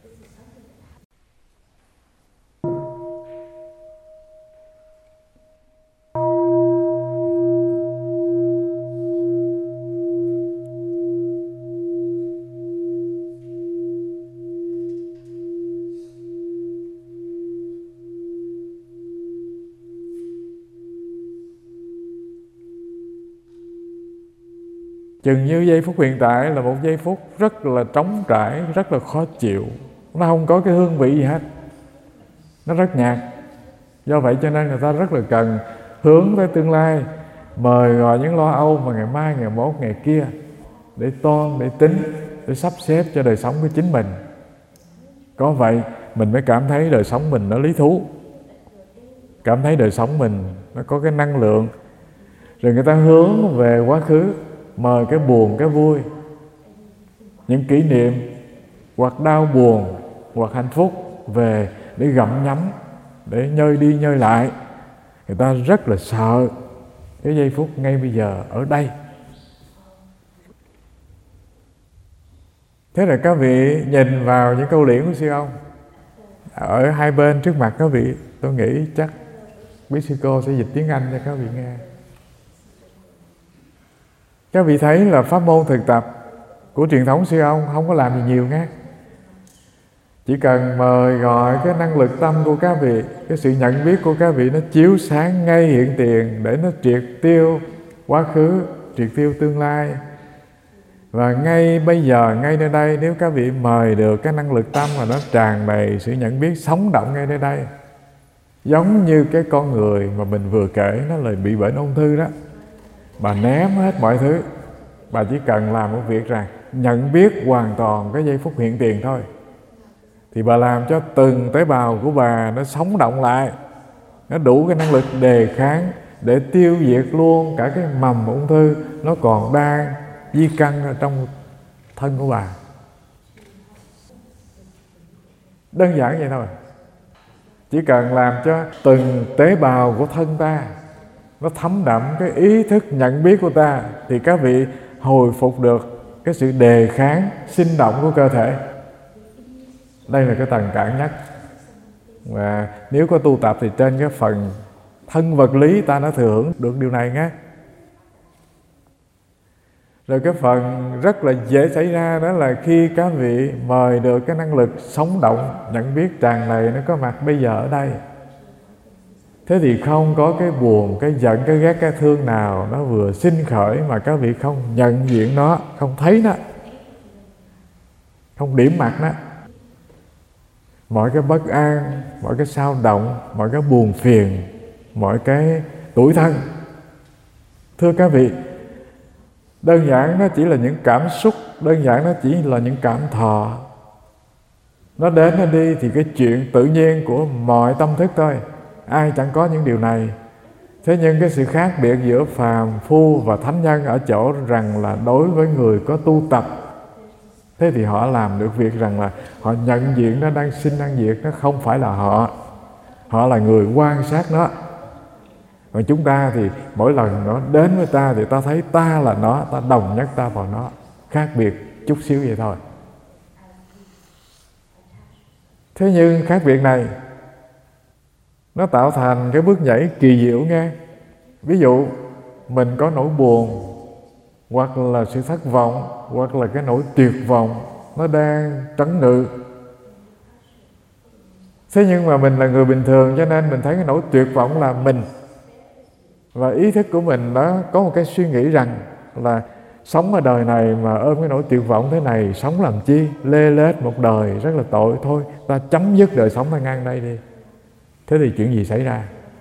Chừng như giây phút hiện tại là một giây phút rất là trống trải, rất là khó chịu. Nó không có cái hương vị gì hết, nó rất nhạt. Do vậy cho nên người ta rất là cần hướng tới tương lai, mời gọi những lo âu mà ngày mai, ngày mốt, ngày kia, để toan, để tính, để sắp xếp cho đời sống của chính mình. Có vậy mình mới cảm thấy đời sống mình nó lý thú, cảm thấy đời sống mình nó có cái năng lượng. Rồi người ta hướng về quá khứ, mời cái buồn, cái vui, những kỷ niệm hoặc đau buồn hoặc hạnh phúc về để gặm nhấm, để nhơi đi nhơi lại. Người ta rất là sợ cái giây phút ngay bây giờ ở đây. Thế là các vị nhìn vào những câu liễn của sư ông ở hai bên trước mặt các vị. Tôi nghĩ chắc quý sư cô sẽ dịch tiếng Anh cho các vị nghe. Các vị thấy là pháp môn thực tập của truyền thống sư ông không có làm gì nhiều nghe. Chỉ cần mời gọi cái năng lực tâm của các vị, cái sự nhận biết của các vị nó chiếu sáng ngay hiện tiền, để nó triệt tiêu quá khứ, triệt tiêu tương lai. Và ngay bây giờ, ngay nơi đây, nếu các vị mời được cái năng lực tâm mà nó tràn đầy sự nhận biết sống động ngay nơi đây, giống như cái con người mà mình vừa kể, nó là bị bệnh ung thư đó, bà ném hết mọi thứ, bà chỉ cần làm một việc rằng nhận biết hoàn toàn cái giây phút hiện tiền thôi, thì bà làm cho từng tế bào của bà nó sống động lại, nó đủ cái năng lực đề kháng để tiêu diệt luôn cả cái mầm ung thư nó còn đang di căn ở trong thân của bà. Đơn giản vậy thôi. Chỉ cần làm cho từng tế bào của thân ta nó thấm đậm cái ý thức nhận biết của ta, thì các vị hồi phục được cái sự đề kháng sinh động của cơ thể. Đây là cái tầng cạn nhất. Và nếu có tu tập thì trên cái phần thân vật lý ta đã thừa hưởng được điều này nhé. Rồi cái phần rất là dễ xảy ra đó là khi các vị mời được cái năng lực sống động, nhận biết tràn đầy nó có mặt bây giờ ở đây. Thế thì không có cái buồn, cái giận, cái ghét, cái thương nào nó vừa sinh khởi mà các vị không nhận diện nó, không thấy nó, không điểm mặt nó. Mọi cái bất an, mọi cái xao động, mọi cái buồn phiền, mọi cái tủi thân, thưa các vị, đơn giản nó chỉ là những cảm xúc, đơn giản nó chỉ là những cảm thọ. Nó đến nó đi thì cái chuyện tự nhiên của mọi tâm thức thôi. Ai chẳng có những điều này. Thế nhưng cái sự khác biệt giữa phàm phu và thánh nhân ở chỗ rằng là đối với người có tu tập, thế thì họ làm được việc rằng là họ nhận diện nó đang sinh đang diệt, nó không phải là họ. Họ là người quan sát nó. Còn chúng ta thì mỗi lần nó đến với ta thì ta thấy ta là nó, ta đồng nhất ta vào nó. Khác biệt chút xíu vậy thôi. Thế nhưng khác biệt này nó tạo thành cái bước nhảy kỳ diệu nghe. Ví dụ mình có nỗi buồn, hoặc là sự thất vọng, hoặc là cái nỗi tuyệt vọng nó đang trấn ngự. Thế nhưng mà mình là người bình thường cho nên mình thấy cái nỗi tuyệt vọng là mình. Và ý thức của mình nó có một cái suy nghĩ rằng là Sống ở đời này mà ôm cái nỗi tuyệt vọng thế này, sống làm chi? Lê lết một đời rất là tội. Thôi ta chấm dứt đời sống ta ngang đây đi. Thế thì chuyện gì xảy ra?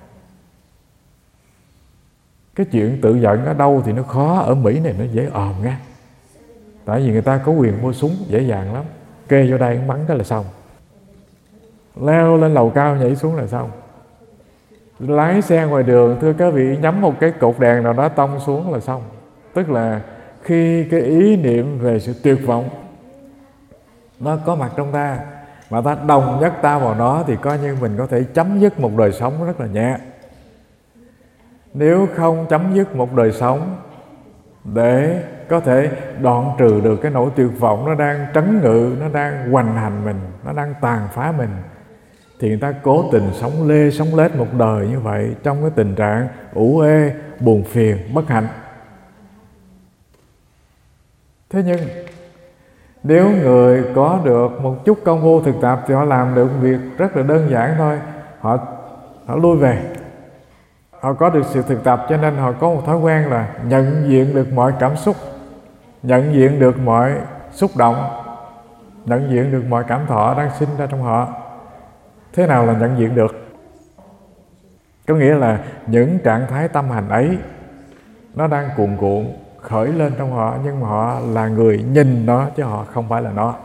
Cái chuyện tự giận ở đâu thì nó khó, ở Mỹ này nó dễ òm nha. Tại vì người ta có quyền mua súng dễ dàng lắm, kê vô đây bắn cái là xong, leo lên lầu cao nhảy xuống là xong. Lái xe ngoài đường, thưa các vị, nhắm một cái cột đèn nào đó tông xuống là xong. Tức là khi cái ý niệm về sự tuyệt vọng nó có mặt trong ta, mà ta đồng nhất ta vào nó, thì coi như mình có thể chấm dứt một đời sống rất là nhẹ. Nếu không chấm dứt một đời sống để có thể đoạn trừ được cái nỗi tuyệt vọng nó đang trấn ngự, nó đang hoành hành mình, nó đang tàn phá mình, thì người ta cố tình sống lê sống lết một đời như vậy trong cái tình trạng ủ ê, buồn phiền, bất hạnh. Thế nhưng nếu người có được một chút công phu thực tập thì họ làm được việc rất là đơn giản thôi. Họ, họ lui về. Họ có được sự thực tập cho nên họ có một thói quen là nhận diện được mọi cảm xúc, nhận diện được mọi xúc động, nhận diện được mọi cảm thọ đang sinh ra trong họ. Thế nào là nhận diện được? Có nghĩa là những trạng thái tâm hành ấy nó đang cuồn cuộn khởi lên trong họ, nhưng mà họ là người nhìn nó chứ họ không phải là nó.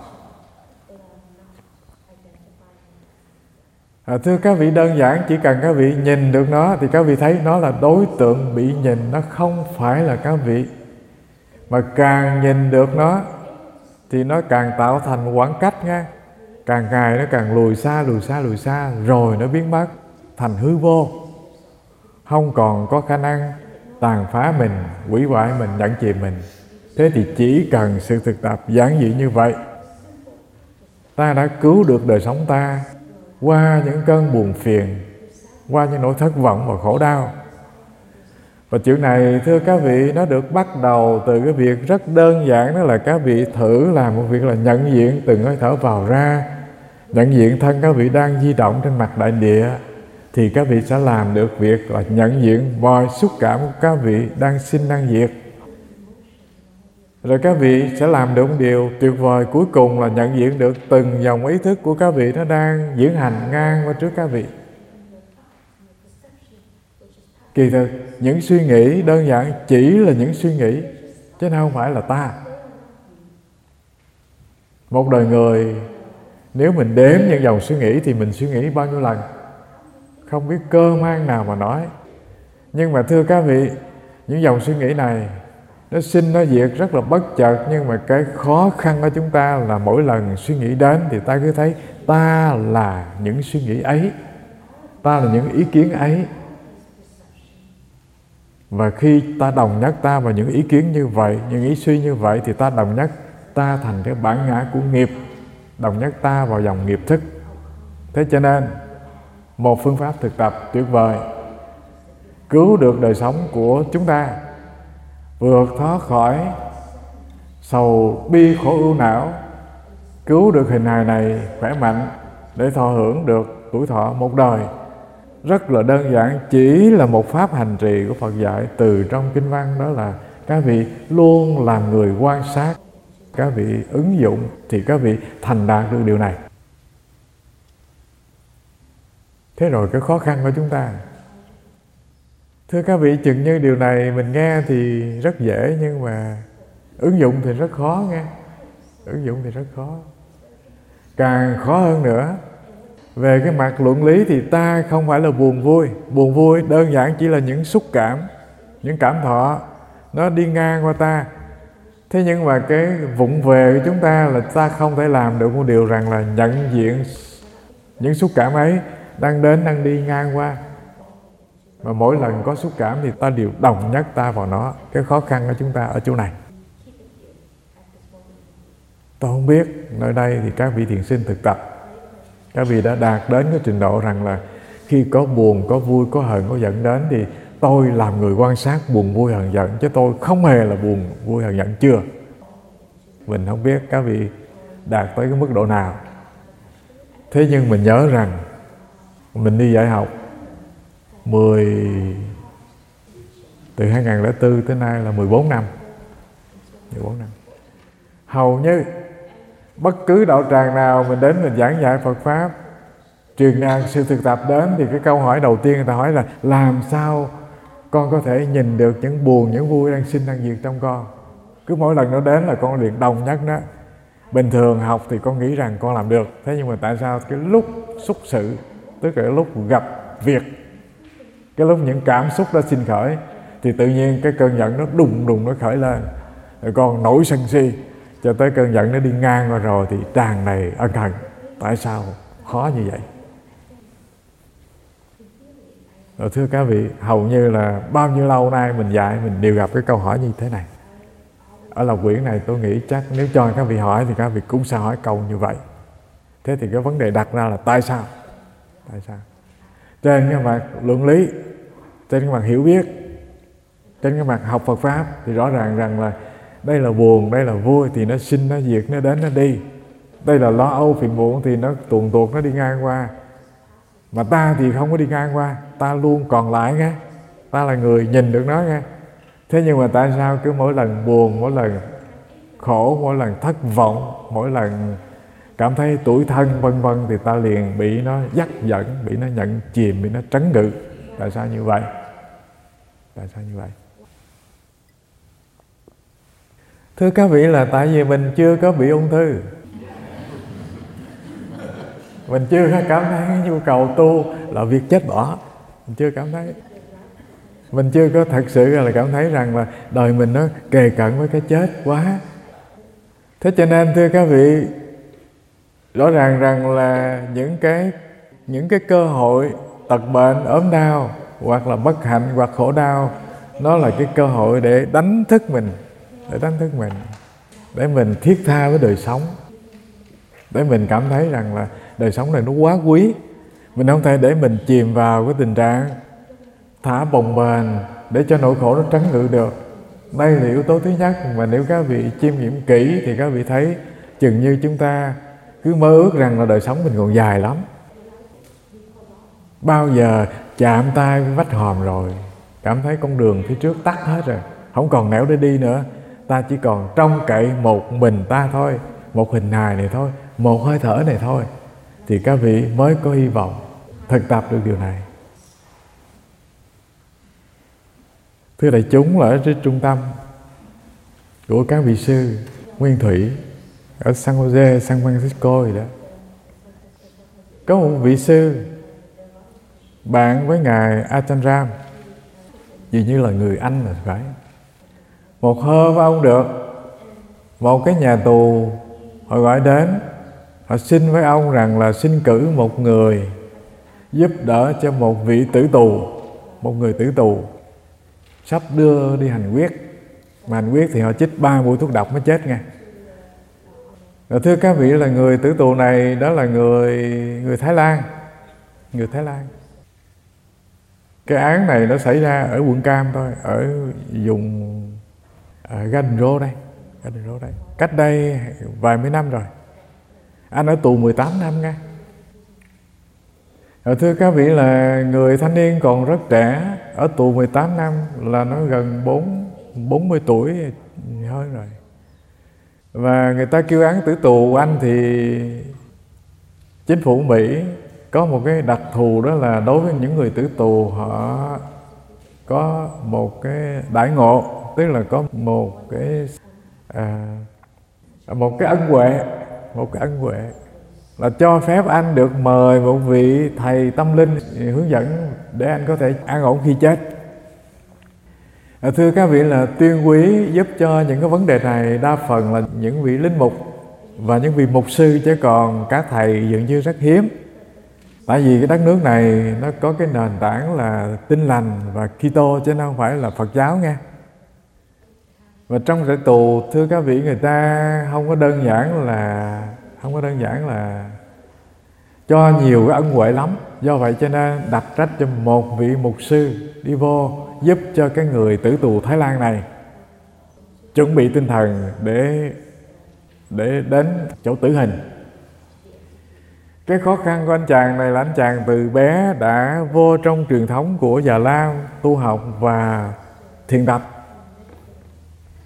À, thưa các vị, đơn giản chỉ cần các vị nhìn được nó thì các vị thấy nó là đối tượng bị nhìn, nó không phải là các vị. Mà càng nhìn được nó thì nó càng tạo thành khoảng cách nha. Càng ngày nó càng lùi xa, lùi xa, lùi xa, rồi nó biến mất thành hư vô, không còn có khả năng tàn phá mình, hủy hoại mình, nhận chìm mình. Thế thì chỉ cần sự thực tập giản dị như vậy, ta đã cứu được đời sống ta qua những cơn buồn phiền, qua những nỗi thất vọng và khổ đau. Và chuyện này, thưa các vị, nó được bắt đầu từ cái việc rất đơn giản, đó là các vị thử làm một việc là nhận diện từng hơi thở vào ra, nhận diện thân các vị đang di động trên mặt đại địa, thì các vị sẽ làm được việc là nhận diện mọi xúc cảm của các vị đang sinh đang diệt. Rồi các vị sẽ làm được một điều tuyệt vời cuối cùng là nhận diện được từng dòng ý thức của các vị nó đang diễn hành ngang qua trước các vị. Kỳ thực, những suy nghĩ đơn giản chỉ là những suy nghĩ, chứ không phải là ta. Một đời người, nếu mình đếm những dòng suy nghĩ thì mình suy nghĩ bao nhiêu lần, không biết cơ mang nào mà nói. Nhưng mà thưa các vị, những dòng suy nghĩ này nó sinh nó diệt rất là bất chợt. Nhưng mà cái khó khăn của chúng ta là mỗi lần suy nghĩ đến thì ta cứ thấy ta là những suy nghĩ ấy, ta là những ý kiến ấy. Và khi ta đồng nhất ta vào những ý kiến như vậy, những ý suy như vậy, thì ta đồng nhất ta thành cái bản ngã của nghiệp, đồng nhất ta vào dòng nghiệp thức. Thế cho nên một phương pháp thực tập tuyệt vời cứu được đời sống của chúng ta, vượt thoát khỏi sầu bi khổ ưu não, cứu được hình hài này khỏe mạnh để thọ hưởng được tuổi thọ một đời. Rất là đơn giản, chỉ là một pháp hành trì của Phật dạy từ trong kinh văn, đó là các vị luôn làm người quan sát, các vị ứng dụng thì các vị thành đạt được điều này. Thế rồi cái khó khăn của chúng ta, thưa các vị, chừng như điều này mình nghe thì rất dễ, nhưng mà ứng dụng thì rất khó nghe. Ứng dụng thì rất khó. Càng khó hơn nữa, về cái mặt luận lý thì ta không phải là buồn vui. Buồn vui đơn giản chỉ là những xúc cảm, những cảm thọ nó đi ngang qua ta. Thế nhưng mà cái vụng về của chúng ta là ta không thể làm được một điều rằng là nhận diện những xúc cảm ấy đang đến, đang đi ngang qua. Mà mỗi lần có xúc cảm thì ta đều đồng nhất ta vào nó. Cái khó khăn của chúng ta ở chỗ này. Tôi không biết nơi đây thì các vị thiền sinh thực tập, các vị đã đạt đến cái trình độ rằng là khi có buồn, có vui, có hờn, có giận đến thì tôi làm người quan sát buồn, vui, hờn, giận, chứ tôi không hề là buồn, vui, hờn, giận chưa. Mình không biết các vị đạt tới cái mức độ nào. Thế nhưng mình nhớ rằng mình đi dạy học mười từ hai không không bốn tới nay là mười bốn năm. mười bốn năm. Hầu như bất cứ đạo tràng nào mình đến mình giảng dạy Phật Pháp, truyền đạt sự thực tập đến, thì cái câu hỏi đầu tiên người ta hỏi là làm sao con có thể nhìn được những buồn, những vui đang sinh đang diệt trong con. Cứ mỗi lần nó đến là con liền đồng nhất đó. Bình thường học thì con nghĩ rằng con làm được, thế nhưng mà tại sao cái lúc xúc sự, tức là cái lúc gặp việc, cái lúc những cảm xúc đó sinh khởi, thì tự nhiên cái cơn giận nó đùng đùng nó khởi lên, rồi con nổi sân si, cho tới cơn giận nó đi ngang qua rồi thì tràn đầy ân hận. Tại sao khó như vậy? Rồi thưa các vị, hầu như là bao nhiêu lâu nay mình dạy mình đều gặp cái câu hỏi như thế này. Ở lộc quyển này tôi nghĩ chắc nếu cho các vị hỏi thì các vị cũng sẽ hỏi câu như vậy. Thế thì cái vấn đề đặt ra là tại sao? Tại sao? Trên cái mặt luận lý, trên cái mặt hiểu biết, trên cái mặt học Phật Pháp thì rõ ràng rằng là đây là buồn, đây là vui thì nó sinh, nó diệt, nó đến, nó đi. Đây là lo âu, phiền muộn thì nó tuồn tuột, nó đi ngang qua. Mà ta thì không có đi ngang qua, ta luôn còn lại nghe. Ta là người nhìn được nó nghe. Thế nhưng mà tại sao cứ mỗi lần buồn, mỗi lần khổ, mỗi lần thất vọng, mỗi lần cảm thấy tủi thân vân vân thì ta liền bị nó dắt dẫn, bị nó nhận chìm, bị nó trấn ngự. Tại sao như vậy? Tại sao như vậy? Thưa các vị, là tại vì mình chưa có bị ung thư. Mình chưa có cảm thấy cái nhu cầu tu là việc chết bỏ. Mình chưa cảm thấy. Mình chưa có thật sự là cảm thấy rằng là đời mình nó kề cận với cái chết quá. Thế cho nên thưa các vị, rõ ràng rằng là những cái những cái cơ hội tật bệnh, ốm đau hoặc là bất hạnh hoặc khổ đau, nó là cái cơ hội để đánh thức mình, để đánh thức mình, để mình thiết tha với đời sống, để mình cảm thấy rằng là đời sống này nó quá quý. Mình không thể để mình chìm vào cái tình trạng thả bồng bềnh để cho nỗi khổ nó trấn ngự được. Đây là yếu tố thứ nhất. Mà nếu các vị chiêm nghiệm kỹ thì các vị thấy chừng như chúng ta cứ mơ ước rằng là đời sống mình còn dài lắm. Bao giờ chạm tay với vách hòm rồi, cảm thấy con đường phía trước tắt hết rồi, không còn nẻo để đi nữa. Ta chỉ còn trông cậy một mình ta thôi, một hình hài này thôi, một hơi thở này thôi, thì các vị mới có hy vọng thực tập được điều này. Thưa đại chúng, là ở trên trung tâm của các vị sư Nguyên Thủy ở San Jose, San Francisco gì đó, có một vị sư bạn với ngài Ajahn Ram, dường như là người Anh là phải. Một hôm ông được một cái nhà tù họ gọi đến, họ xin với ông rằng là xin cử một người giúp đỡ cho một vị tử tù, một người tử tù sắp đưa đi hành quyết. Mà hành quyết thì họ chích ba mũi thuốc độc mới chết nghe. Rồi thưa các vị, là người tử tù này đó là người người Thái Lan, người Thái Lan. Cái án này nó xảy ra ở quận Cam thôi, ở vùng uh, Garden Road đây, Garden Road đây, cách đây vài mấy năm rồi. Anh ở tù mười tám năm nghe. Rồi thưa các vị, là người thanh niên còn rất trẻ, ở tù mười tám năm là nó gần bốn mươi tuổi hơn rồi. Và người ta kêu án tử tù của anh thì chính phủ Mỹ có một cái đặc thù, đó là đối với những người tử tù họ có một cái đãi ngộ, tức là có một cái à, một cái ân huệ, một cái ân huệ là cho phép anh được mời một vị thầy tâm linh hướng dẫn để anh có thể an ổn khi chết. À, thưa các vị, là tuyên quý giúp cho những cái vấn đề này đa phần là những vị linh mục và những vị mục sư, chứ còn các thầy dường như rất hiếm. Tại vì cái đất nước này nó có cái nền tảng là Tin Lành và Kitô, chứ nó không phải là Phật giáo nghe. Và trong trại tù, thưa các vị, người ta không có đơn giản là không có đơn giản là cho nhiều cái ân huệ lắm. Do vậy cho nên đặt trách cho một vị mục sư đi vô giúp cho cái người tử tù Thái Lan này chuẩn bị tinh thần để để đến chỗ tử hình. Cái khó khăn của anh chàng này là anh chàng từ bé đã vô trong truyền thống của Già Lam tu học và thiền tập.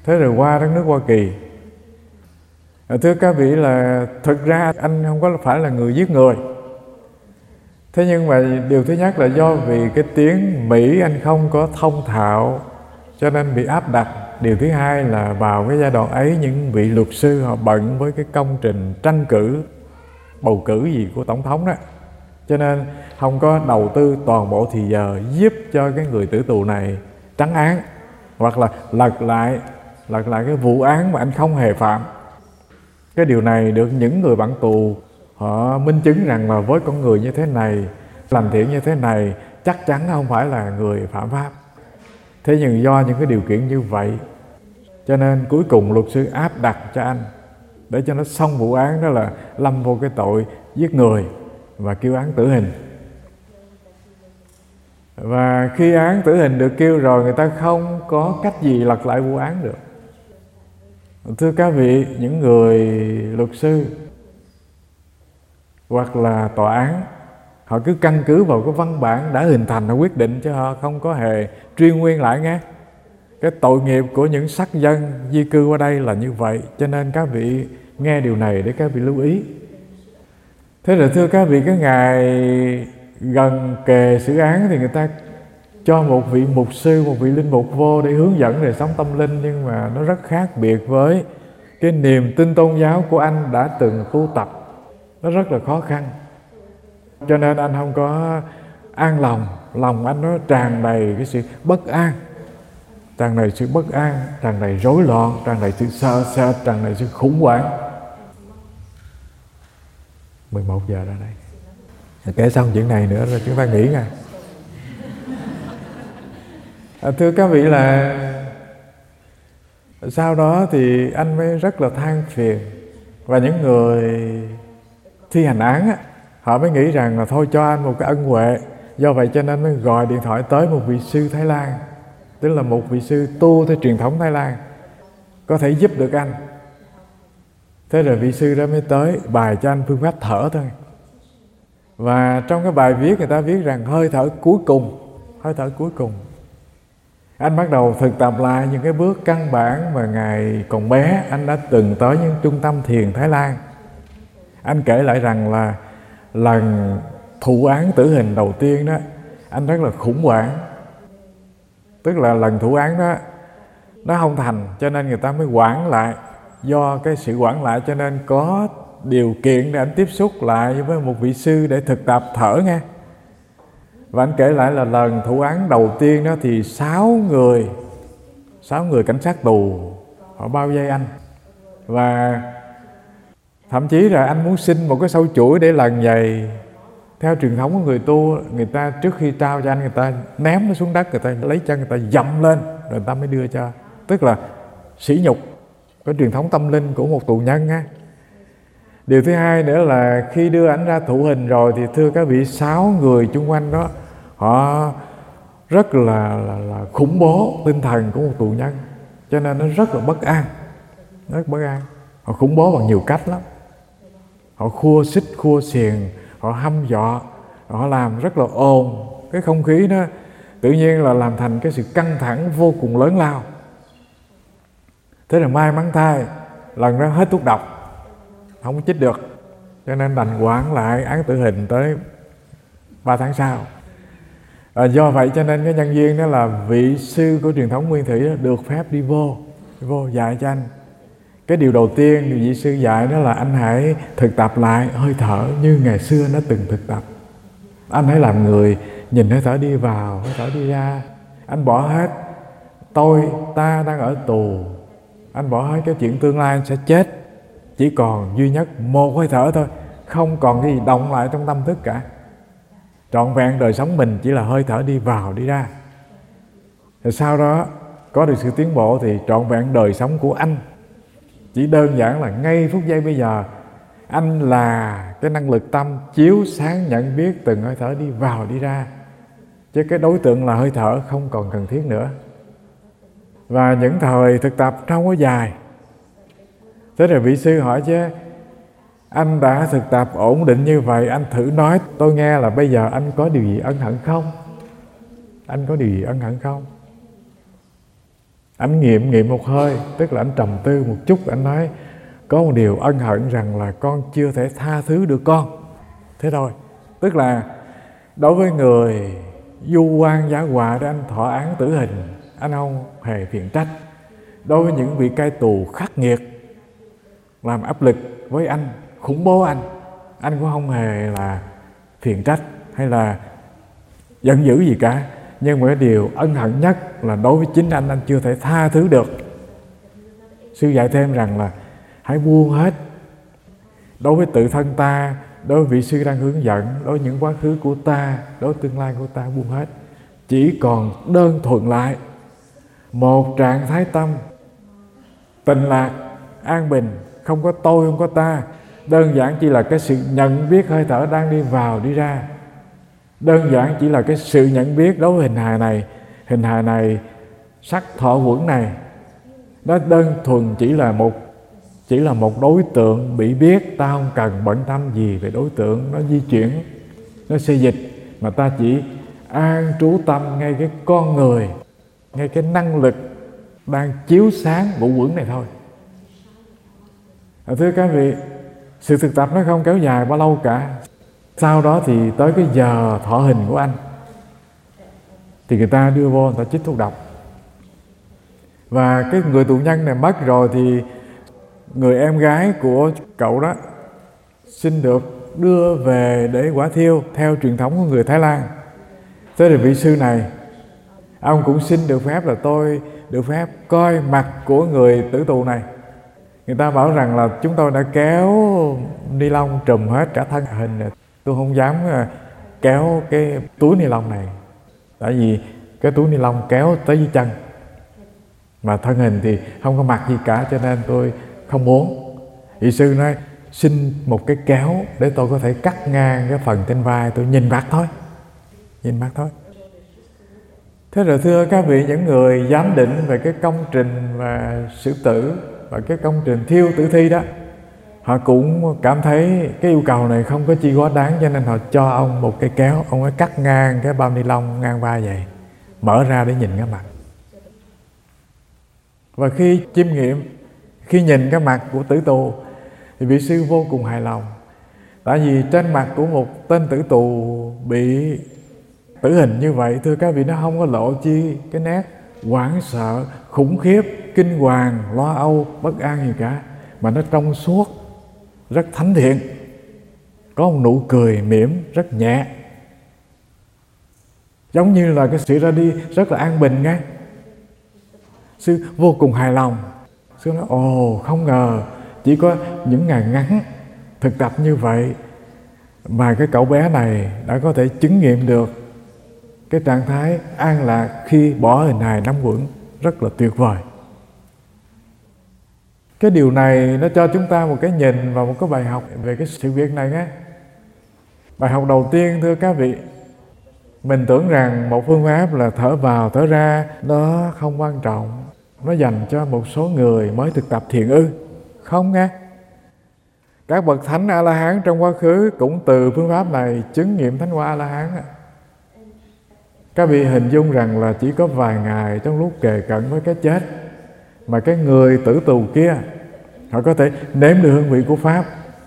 Thế rồi qua đất nước Hoa Kỳ. Thưa các vị là thực ra anh không có phải là người giết người. Thế nhưng mà điều thứ nhất là do vì cái tiếng Mỹ anh không có thông thạo cho nên bị áp đặt. Điều thứ hai là vào cái giai đoạn ấy những vị luật sư họ bận với cái công trình tranh cử, bầu cử gì của tổng thống đó, cho nên không có đầu tư toàn bộ thì giờ giúp cho cái người tử tù này trắng án, hoặc là lật lại lật lại cái vụ án mà anh không hề phạm. Cái điều này được những người bạn tù họ minh chứng rằng là với con người như thế này, lành thiện như thế này, chắc chắn không phải là người phạm pháp. Thế nhưng do những cái điều kiện như vậy cho nên cuối cùng luật sư áp đặt cho anh để cho nó xong vụ án, đó là lâm vô cái tội giết người và kêu án tử hình. Và khi án tử hình được kêu rồi, người ta không có cách gì lật lại vụ án được. Thưa các vị, những người luật sư hoặc là tòa án, họ cứ căn cứ vào cái văn bản đã hình thành, họ quyết định, chứ họ không có hề truy nguyên lại nghe. Cái tội nghiệp của những sắc dân di cư qua đây là như vậy, cho nên các vị nghe điều này để các vị lưu ý. Thế rồi thưa các vị, cái ngày gần kề xử án thì người ta cho một vị mục sư, một vị linh mục vô để hướng dẫn đời sống tâm linh, nhưng mà nó rất khác biệt với cái niềm tin tôn giáo của anh đã từng tu tập. Nó rất là khó khăn, cho nên anh không có an lòng. Lòng anh nó tràn đầy cái sự bất an, tràn đầy sự bất an, tràn đầy rối loạn, tràn đầy sự sợ sệt, tràn đầy sự khủng hoảng. mười một giờ ra đây, kể xong chuyện này nữa rồi chúng ta nghỉ nha. À, thưa các vị là sau đó thì anh mới rất là than phiền, và những người thi hành án á, họ mới nghĩ rằng là thôi cho anh một cái ân huệ. Do vậy cho nên mới gọi điện thoại tới một vị sư Thái Lan, tức là một vị sư tu theo truyền thống Thái Lan, có thể giúp được anh. Thế rồi vị sư đó mới tới bài cho anh phương pháp thở thôi. Và trong cái bài viết người ta viết rằng hơi thở cuối cùng, hơi thở cuối cùng. Anh bắt đầu thực tập lại những cái bước căn bản mà ngày còn bé anh đã từng tới những trung tâm thiền Thái Lan. Anh kể lại rằng là lần thụ án tử hình đầu tiên đó, anh rất là khủng hoảng. Tức là lần thụ án đó nó không thành, cho nên người ta mới hoãn lại. Do cái sự hoãn lại cho nên có điều kiện để anh tiếp xúc lại với một vị sư để thực tập thở nghe. Và anh kể lại là lần thụ án đầu tiên đó thì sáu người sáu người cảnh sát tù họ bao vây anh, và thậm chí là anh muốn xin một cái sâu chuỗi để lần giày. Theo truyền thống của người tu, người ta trước khi trao cho anh, người ta ném nó xuống đất, người ta lấy chân người ta dậm lên rồi người ta mới đưa cho. Tức là sỉ nhục cái truyền thống tâm linh của một tù nhân á. Điều thứ hai nữa là khi đưa ảnh ra thụ hình rồi thì thưa các vị, sáu người chung quanh đó họ rất là, là, là khủng bố tinh thần của một tù nhân, cho nên nó rất là bất an, rất bất an. Họ khủng bố bằng nhiều cách lắm. Họ khua xích, khua xiềng, họ hăm dọa, họ làm rất là ồn. Cái không khí đó tự nhiên là làm thành cái sự căng thẳng vô cùng lớn lao. Thế là may mắn thay, lần đó hết thuốc độc, không chích được, cho nên đành hoãn lại án tử hình tới ba tháng sau. À, do vậy cho nên cái nhân viên đó là vị sư của truyền thống Nguyên Thủy đó, được phép đi vô, đi vô dạy cho anh. Cái điều đầu tiên thì vị sư dạy đó là anh hãy thực tập lại hơi thở như ngày xưa nó từng thực tập. Anh hãy làm người nhìn hơi thở đi vào, hơi thở đi ra. Anh bỏ hết tôi, ta đang ở tù. Anh bỏ hết cái chuyện tương lai anh sẽ chết. Chỉ còn duy nhất một hơi thở thôi, không còn cái gì động lại trong tâm thức cả. Trọn vẹn đời sống mình chỉ là hơi thở đi vào đi ra. Rồi sau đó có được sự tiến bộ thì trọn vẹn đời sống của anh chỉ đơn giản là ngay phút giây bây giờ anh là cái năng lực tâm chiếu sáng nhận biết từng hơi thở đi vào đi ra, chứ cái đối tượng là hơi thở không còn cần thiết nữa. Và những thời thực tập không có dài. Thế rồi vị sư hỏi chứ anh đã thực tập ổn định như vậy, anh thử nói tôi nghe là bây giờ anh có điều gì ân hận không? Anh có điều gì ân hận không? Anh nghiệm nghiệm một hơi, tức là anh trầm tư một chút, anh nói có một điều ân hận rằng là con chưa thể tha thứ được con. Thế thôi. Tức là đối với người du quan giả họa để anh thọ án tử hình, anh không hề phiền trách. Đối với những vị cai tù khắc nghiệt làm áp lực với anh, khủng bố anh, anh cũng không hề là phiền trách hay là giận dữ gì cả. Nhưng mà cái điều ân hận nhất là đối với chính anh, anh chưa thể tha thứ được. Sư dạy thêm rằng là hãy buông hết. Đối với tự thân ta, đối với vị sư đang hướng dẫn, đối với những quá khứ của ta, đối với tương lai của ta, buông hết. Chỉ còn đơn thuần lại một trạng thái tâm tịnh lạc, an bình, không có tôi, không có ta. Đơn giản chỉ là cái sự nhận biết hơi thở đang đi vào, đi ra. Đơn giản chỉ là cái sự nhận biết đối với hình hài này. Hình hài này, sắc thọ quẩn này, nó đơn thuần chỉ là một chỉ là một đối tượng bị biết. Ta không cần bận tâm gì về đối tượng, nó di chuyển, nó xê dịch, mà ta chỉ an trú tâm ngay cái con người, ngay cái năng lực đang chiếu sáng ngũ quẩn này thôi. Thưa các vị, sự thực tập nó không kéo dài bao lâu cả. Sau đó thì tới cái giờ thọ hình của anh thì người ta đưa vô, người ta chích thuốc độc. Và cái người tù nhân này mất rồi thì người em gái của cậu đó xin được đưa về để quả thiêu theo truyền thống của người Thái Lan. Thế thì vị sư này, ông cũng xin được phép là tôi được phép coi mặt của người tử tù này. Người ta bảo rằng là chúng tôi đã kéo ni lông trùm hết cả thân hình, tôi không dám kéo cái túi ni lông này, tại vì cái túi ni lông kéo tới dưới chân, mà thân hình thì không có mặt gì cả, cho nên tôi không muốn. Vị sư nói xin một cái kéo để tôi có thể cắt ngang cái phần trên vai, tôi nhìn mặt thôi, nhìn mặt thôi. Thế rồi thưa các vị, những người giám định về cái công trình và xử tử và cái công trình thiêu tử thi đó, họ cũng cảm thấy cái yêu cầu này không có chi quá đáng, cho nên họ cho ông một cái kéo. Ông ấy cắt ngang cái bao ni lông ngang vai vậy, mở ra để nhìn cái mặt. Và khi chiêm nghiệm, khi nhìn cái mặt của tử tù thì vị sư vô cùng hài lòng. Tại vì trên mặt của một tên tử tù bị tử hình như vậy, thưa các vị, nó không có lộ chi cái nét hoảng sợ, khủng khiếp, kinh hoàng, lo âu, bất an gì cả, mà nó trong suốt, rất thánh thiện, có một nụ cười mỉm rất nhẹ, giống như là cái sự ra đi rất là an bình nghe. Sư vô cùng hài lòng. Sư nói ồ, không ngờ chỉ có những ngày ngắn thực tập như vậy mà cái cậu bé này đã có thể chứng nghiệm được cái trạng thái an lạc khi bỏ hình hài năm quẩn, rất là tuyệt vời. Cái điều này nó cho chúng ta một cái nhìn và một cái bài học về cái sự việc này nhé. Bài học đầu tiên, thưa các vị, mình tưởng rằng một phương pháp là thở vào thở ra nó không quan trọng, nó dành cho một số người mới thực tập thiền ư. Không nghe. Các bậc thánh A-la-hán trong quá khứ cũng từ phương pháp này chứng nghiệm thánh quả A-la-hán. Các vị hình dung rằng là chỉ có vài ngày trong lúc kề cận với cái chết mà cái người tử tù kia họ có thể nếm được hương vị của Pháp.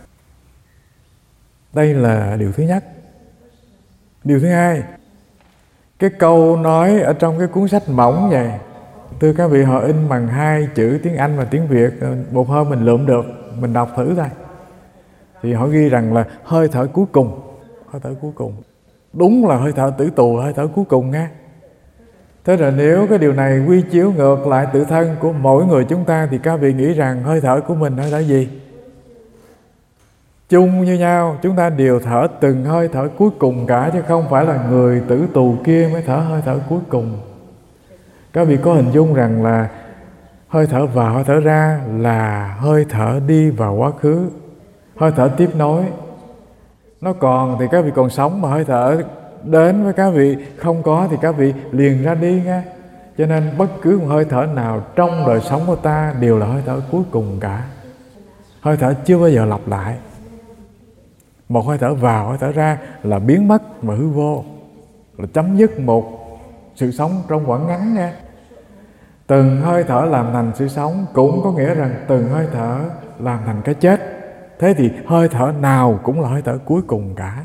Đây là điều thứ nhất. Điều thứ hai, cái câu nói ở trong cái cuốn sách mỏng vậy, thưa các vị, họ in bằng hai chữ tiếng Anh và tiếng Việt. Một hôm mình lượm được, mình đọc thử thôi. Thì họ ghi rằng là hơi thở cuối cùng. Hơi thở cuối cùng. Đúng là hơi thở tử tù, hơi thở cuối cùng nha. Thế rồi nếu cái điều này quy chiếu ngược lại tự thân của mỗi người chúng ta thì các vị nghĩ rằng hơi thở của mình hơi thở gì? Chung như nhau, chúng ta đều thở từng hơi thở cuối cùng cả, chứ không phải là người tử tù kia mới thở hơi thở cuối cùng. Các vị có hình dung rằng là hơi thở vào, hơi thở ra là hơi thở đi vào quá khứ, hơi thở tiếp nối. Nó còn thì các vị còn sống, mà hơi thở đến với các vị không có thì các vị liền ra đi nghe. Cho nên bất cứ một hơi thở nào trong đời sống của ta đều là hơi thở cuối cùng cả. Hơi thở chưa bao giờ lặp lại. Một hơi thở vào, hơi thở ra là biến mất và hư vô, là chấm dứt một sự sống trong quãng ngắn nha. Từng hơi thở làm thành sự sống, cũng có nghĩa rằng từng hơi thở làm thành cái chết. Thế thì hơi thở nào cũng là hơi thở cuối cùng cả.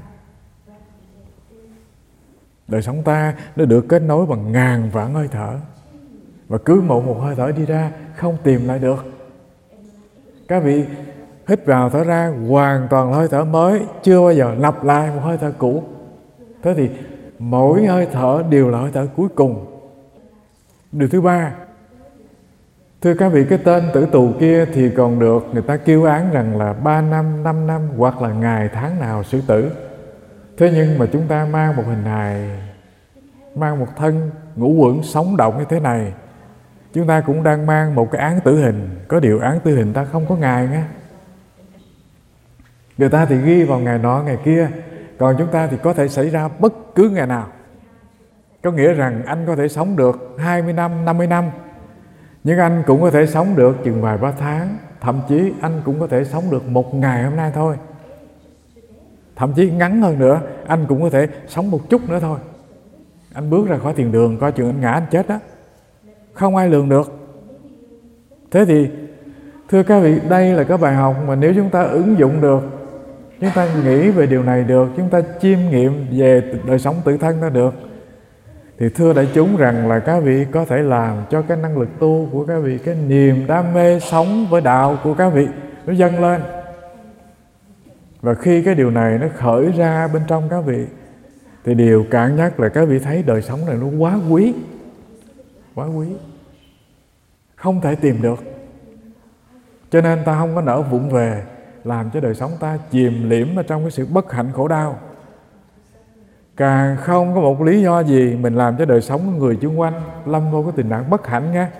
Đời sống ta nó được kết nối bằng ngàn vạn hơi thở, và cứ một một hơi thở đi ra không tìm lại được. Các vị hít vào thở ra hoàn toàn là hơi thở mới, chưa bao giờ lặp lại một hơi thở cũ. Thế thì mỗi hơi thở đều là hơi thở cuối cùng. Điều thứ ba, thưa các vị, cái tên tử tù kia thì còn được người ta kêu án rằng là ba năm, năm năm hoặc là ngày tháng nào xử tử. Thế nhưng mà chúng ta mang một hình hài, mang một thân ngũ uẩn sống động như thế này, chúng ta cũng đang mang một cái án tử hình. Có điều án tử hình ta không có ngày nghe. Người ta thì ghi vào ngày nọ ngày kia, còn chúng ta thì có thể xảy ra bất cứ ngày nào. Có nghĩa rằng anh có thể sống được hai mươi năm, năm mươi năm, nhưng anh cũng có thể sống được chừng vài ba tháng. Thậm chí anh cũng có thể sống được một ngày hôm nay thôi. Thậm chí ngắn hơn nữa, anh cũng có thể sống một chút nữa thôi. Anh bước ra khỏi thiền đường, coi chừng anh ngã anh chết đó. Không ai lường được. Thế thì thưa các vị, đây là cái bài học mà nếu chúng ta ứng dụng được, chúng ta nghĩ về điều này được, chúng ta chiêm nghiệm về đời sống tự thân đó được, thì thưa đại chúng rằng là các vị có thể làm cho cái năng lực tu của các vị, cái niềm đam mê sống với đạo của các vị nó dâng lên. Và khi cái điều này nó khởi ra bên trong các vị, thì điều cạn nhất là các vị thấy đời sống này nó quá quý, quá quý, không thể tìm được. Cho nên ta không có nỡ vụng về làm cho đời sống ta chìm liễm ở trong cái sự bất hạnh khổ đau. Càng không có một lý do gì mình làm cho đời sống của người xung quanh lâm vô cái tình trạng bất hạnh nha.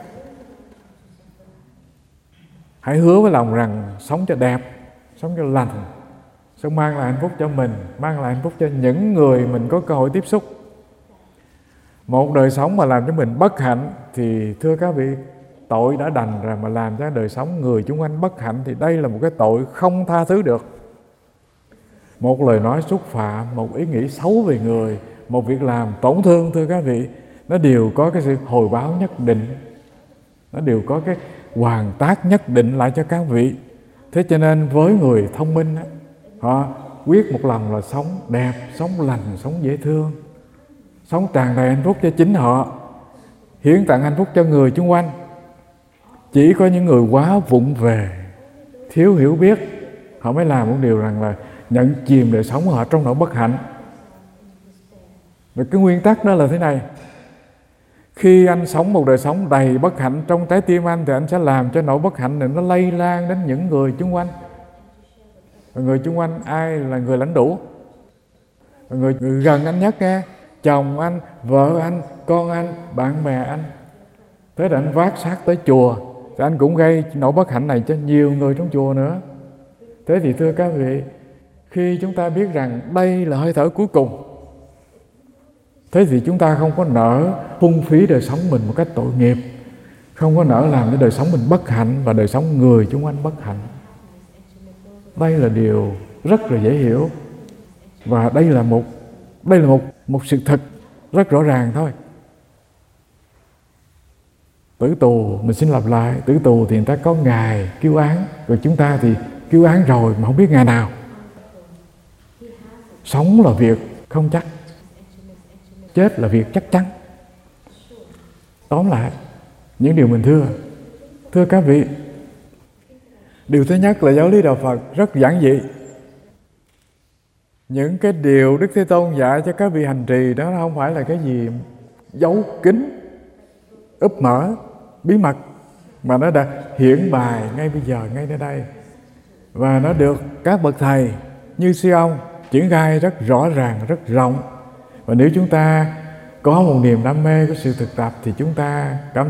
Hãy hứa với lòng rằng sống cho đẹp, sống cho lành, sống mang lại hạnh phúc cho mình, mang lại hạnh phúc cho những người mình có cơ hội tiếp xúc. Một đời sống mà làm cho mình bất hạnh thì thưa các vị, tội đã đành rồi, mà làm cho đời sống người xung quanh bất hạnh thì đây là một cái tội không tha thứ được. Một lời nói xúc phạm, một ý nghĩ xấu về người, một việc làm tổn thương, thưa các vị, nó đều có cái sự hồi báo nhất định, nó đều có cái hoàn tác nhất định lại cho các vị. Thế cho nên với người thông minh, họ quyết một lòng là sống đẹp, sống lành, sống dễ thương, sống tràn đầy hạnh phúc cho chính họ, hiến tặng hạnh phúc cho người xung quanh. Chỉ có những người quá vụng về, thiếu hiểu biết, họ mới làm một điều rằng là nhận chìm đời sống của họ trong nỗi bất hạnh. Và cái nguyên tắc đó là thế này: khi anh sống một đời sống đầy bất hạnh trong trái tim anh, thì anh sẽ làm cho nỗi bất hạnh này nó lây lan đến những người xung quanh. Và người xung quanh ai là người lãnh đủ? Và người, người gần anh nhất nghe, chồng anh, vợ anh, con anh, bạn bè anh. Thế là anh vác xác tới chùa, thì anh cũng gây nỗi bất hạnh này cho nhiều người trong chùa nữa. Thế thì thưa các vị, khi chúng ta biết rằng đây là hơi thở cuối cùng, thế thì chúng ta không có nỡ phung phí đời sống mình một cách tội nghiệp, không có nỡ làm cho đời sống mình bất hạnh và đời sống người xung quanh bất hạnh. Đây là điều rất là dễ hiểu, và đây là một đây là một một sự thật rất rõ ràng thôi. Tử tù, mình xin lặp lại, tử tù thì người ta có ngày kêu án, rồi chúng ta thì kêu án rồi mà không biết ngày nào. Sống là việc không chắc, chết là việc chắc chắn. Tóm lại, những điều mình thưa, thưa các vị, điều thứ nhất là giáo lý Đạo Phật rất giản dị. Những cái điều Đức Thế Tôn dạy cho các vị hành trì đó không phải là cái gì giấu kín, úp mở, bí mật, mà nó đã hiển bài ngay bây giờ, ngay nơi đây. Và nó được các bậc thầy như sư ông triển khai rất rõ ràng, rất rộng. Và nếu chúng ta có một niềm đam mê của sự thực tập thì chúng ta cảm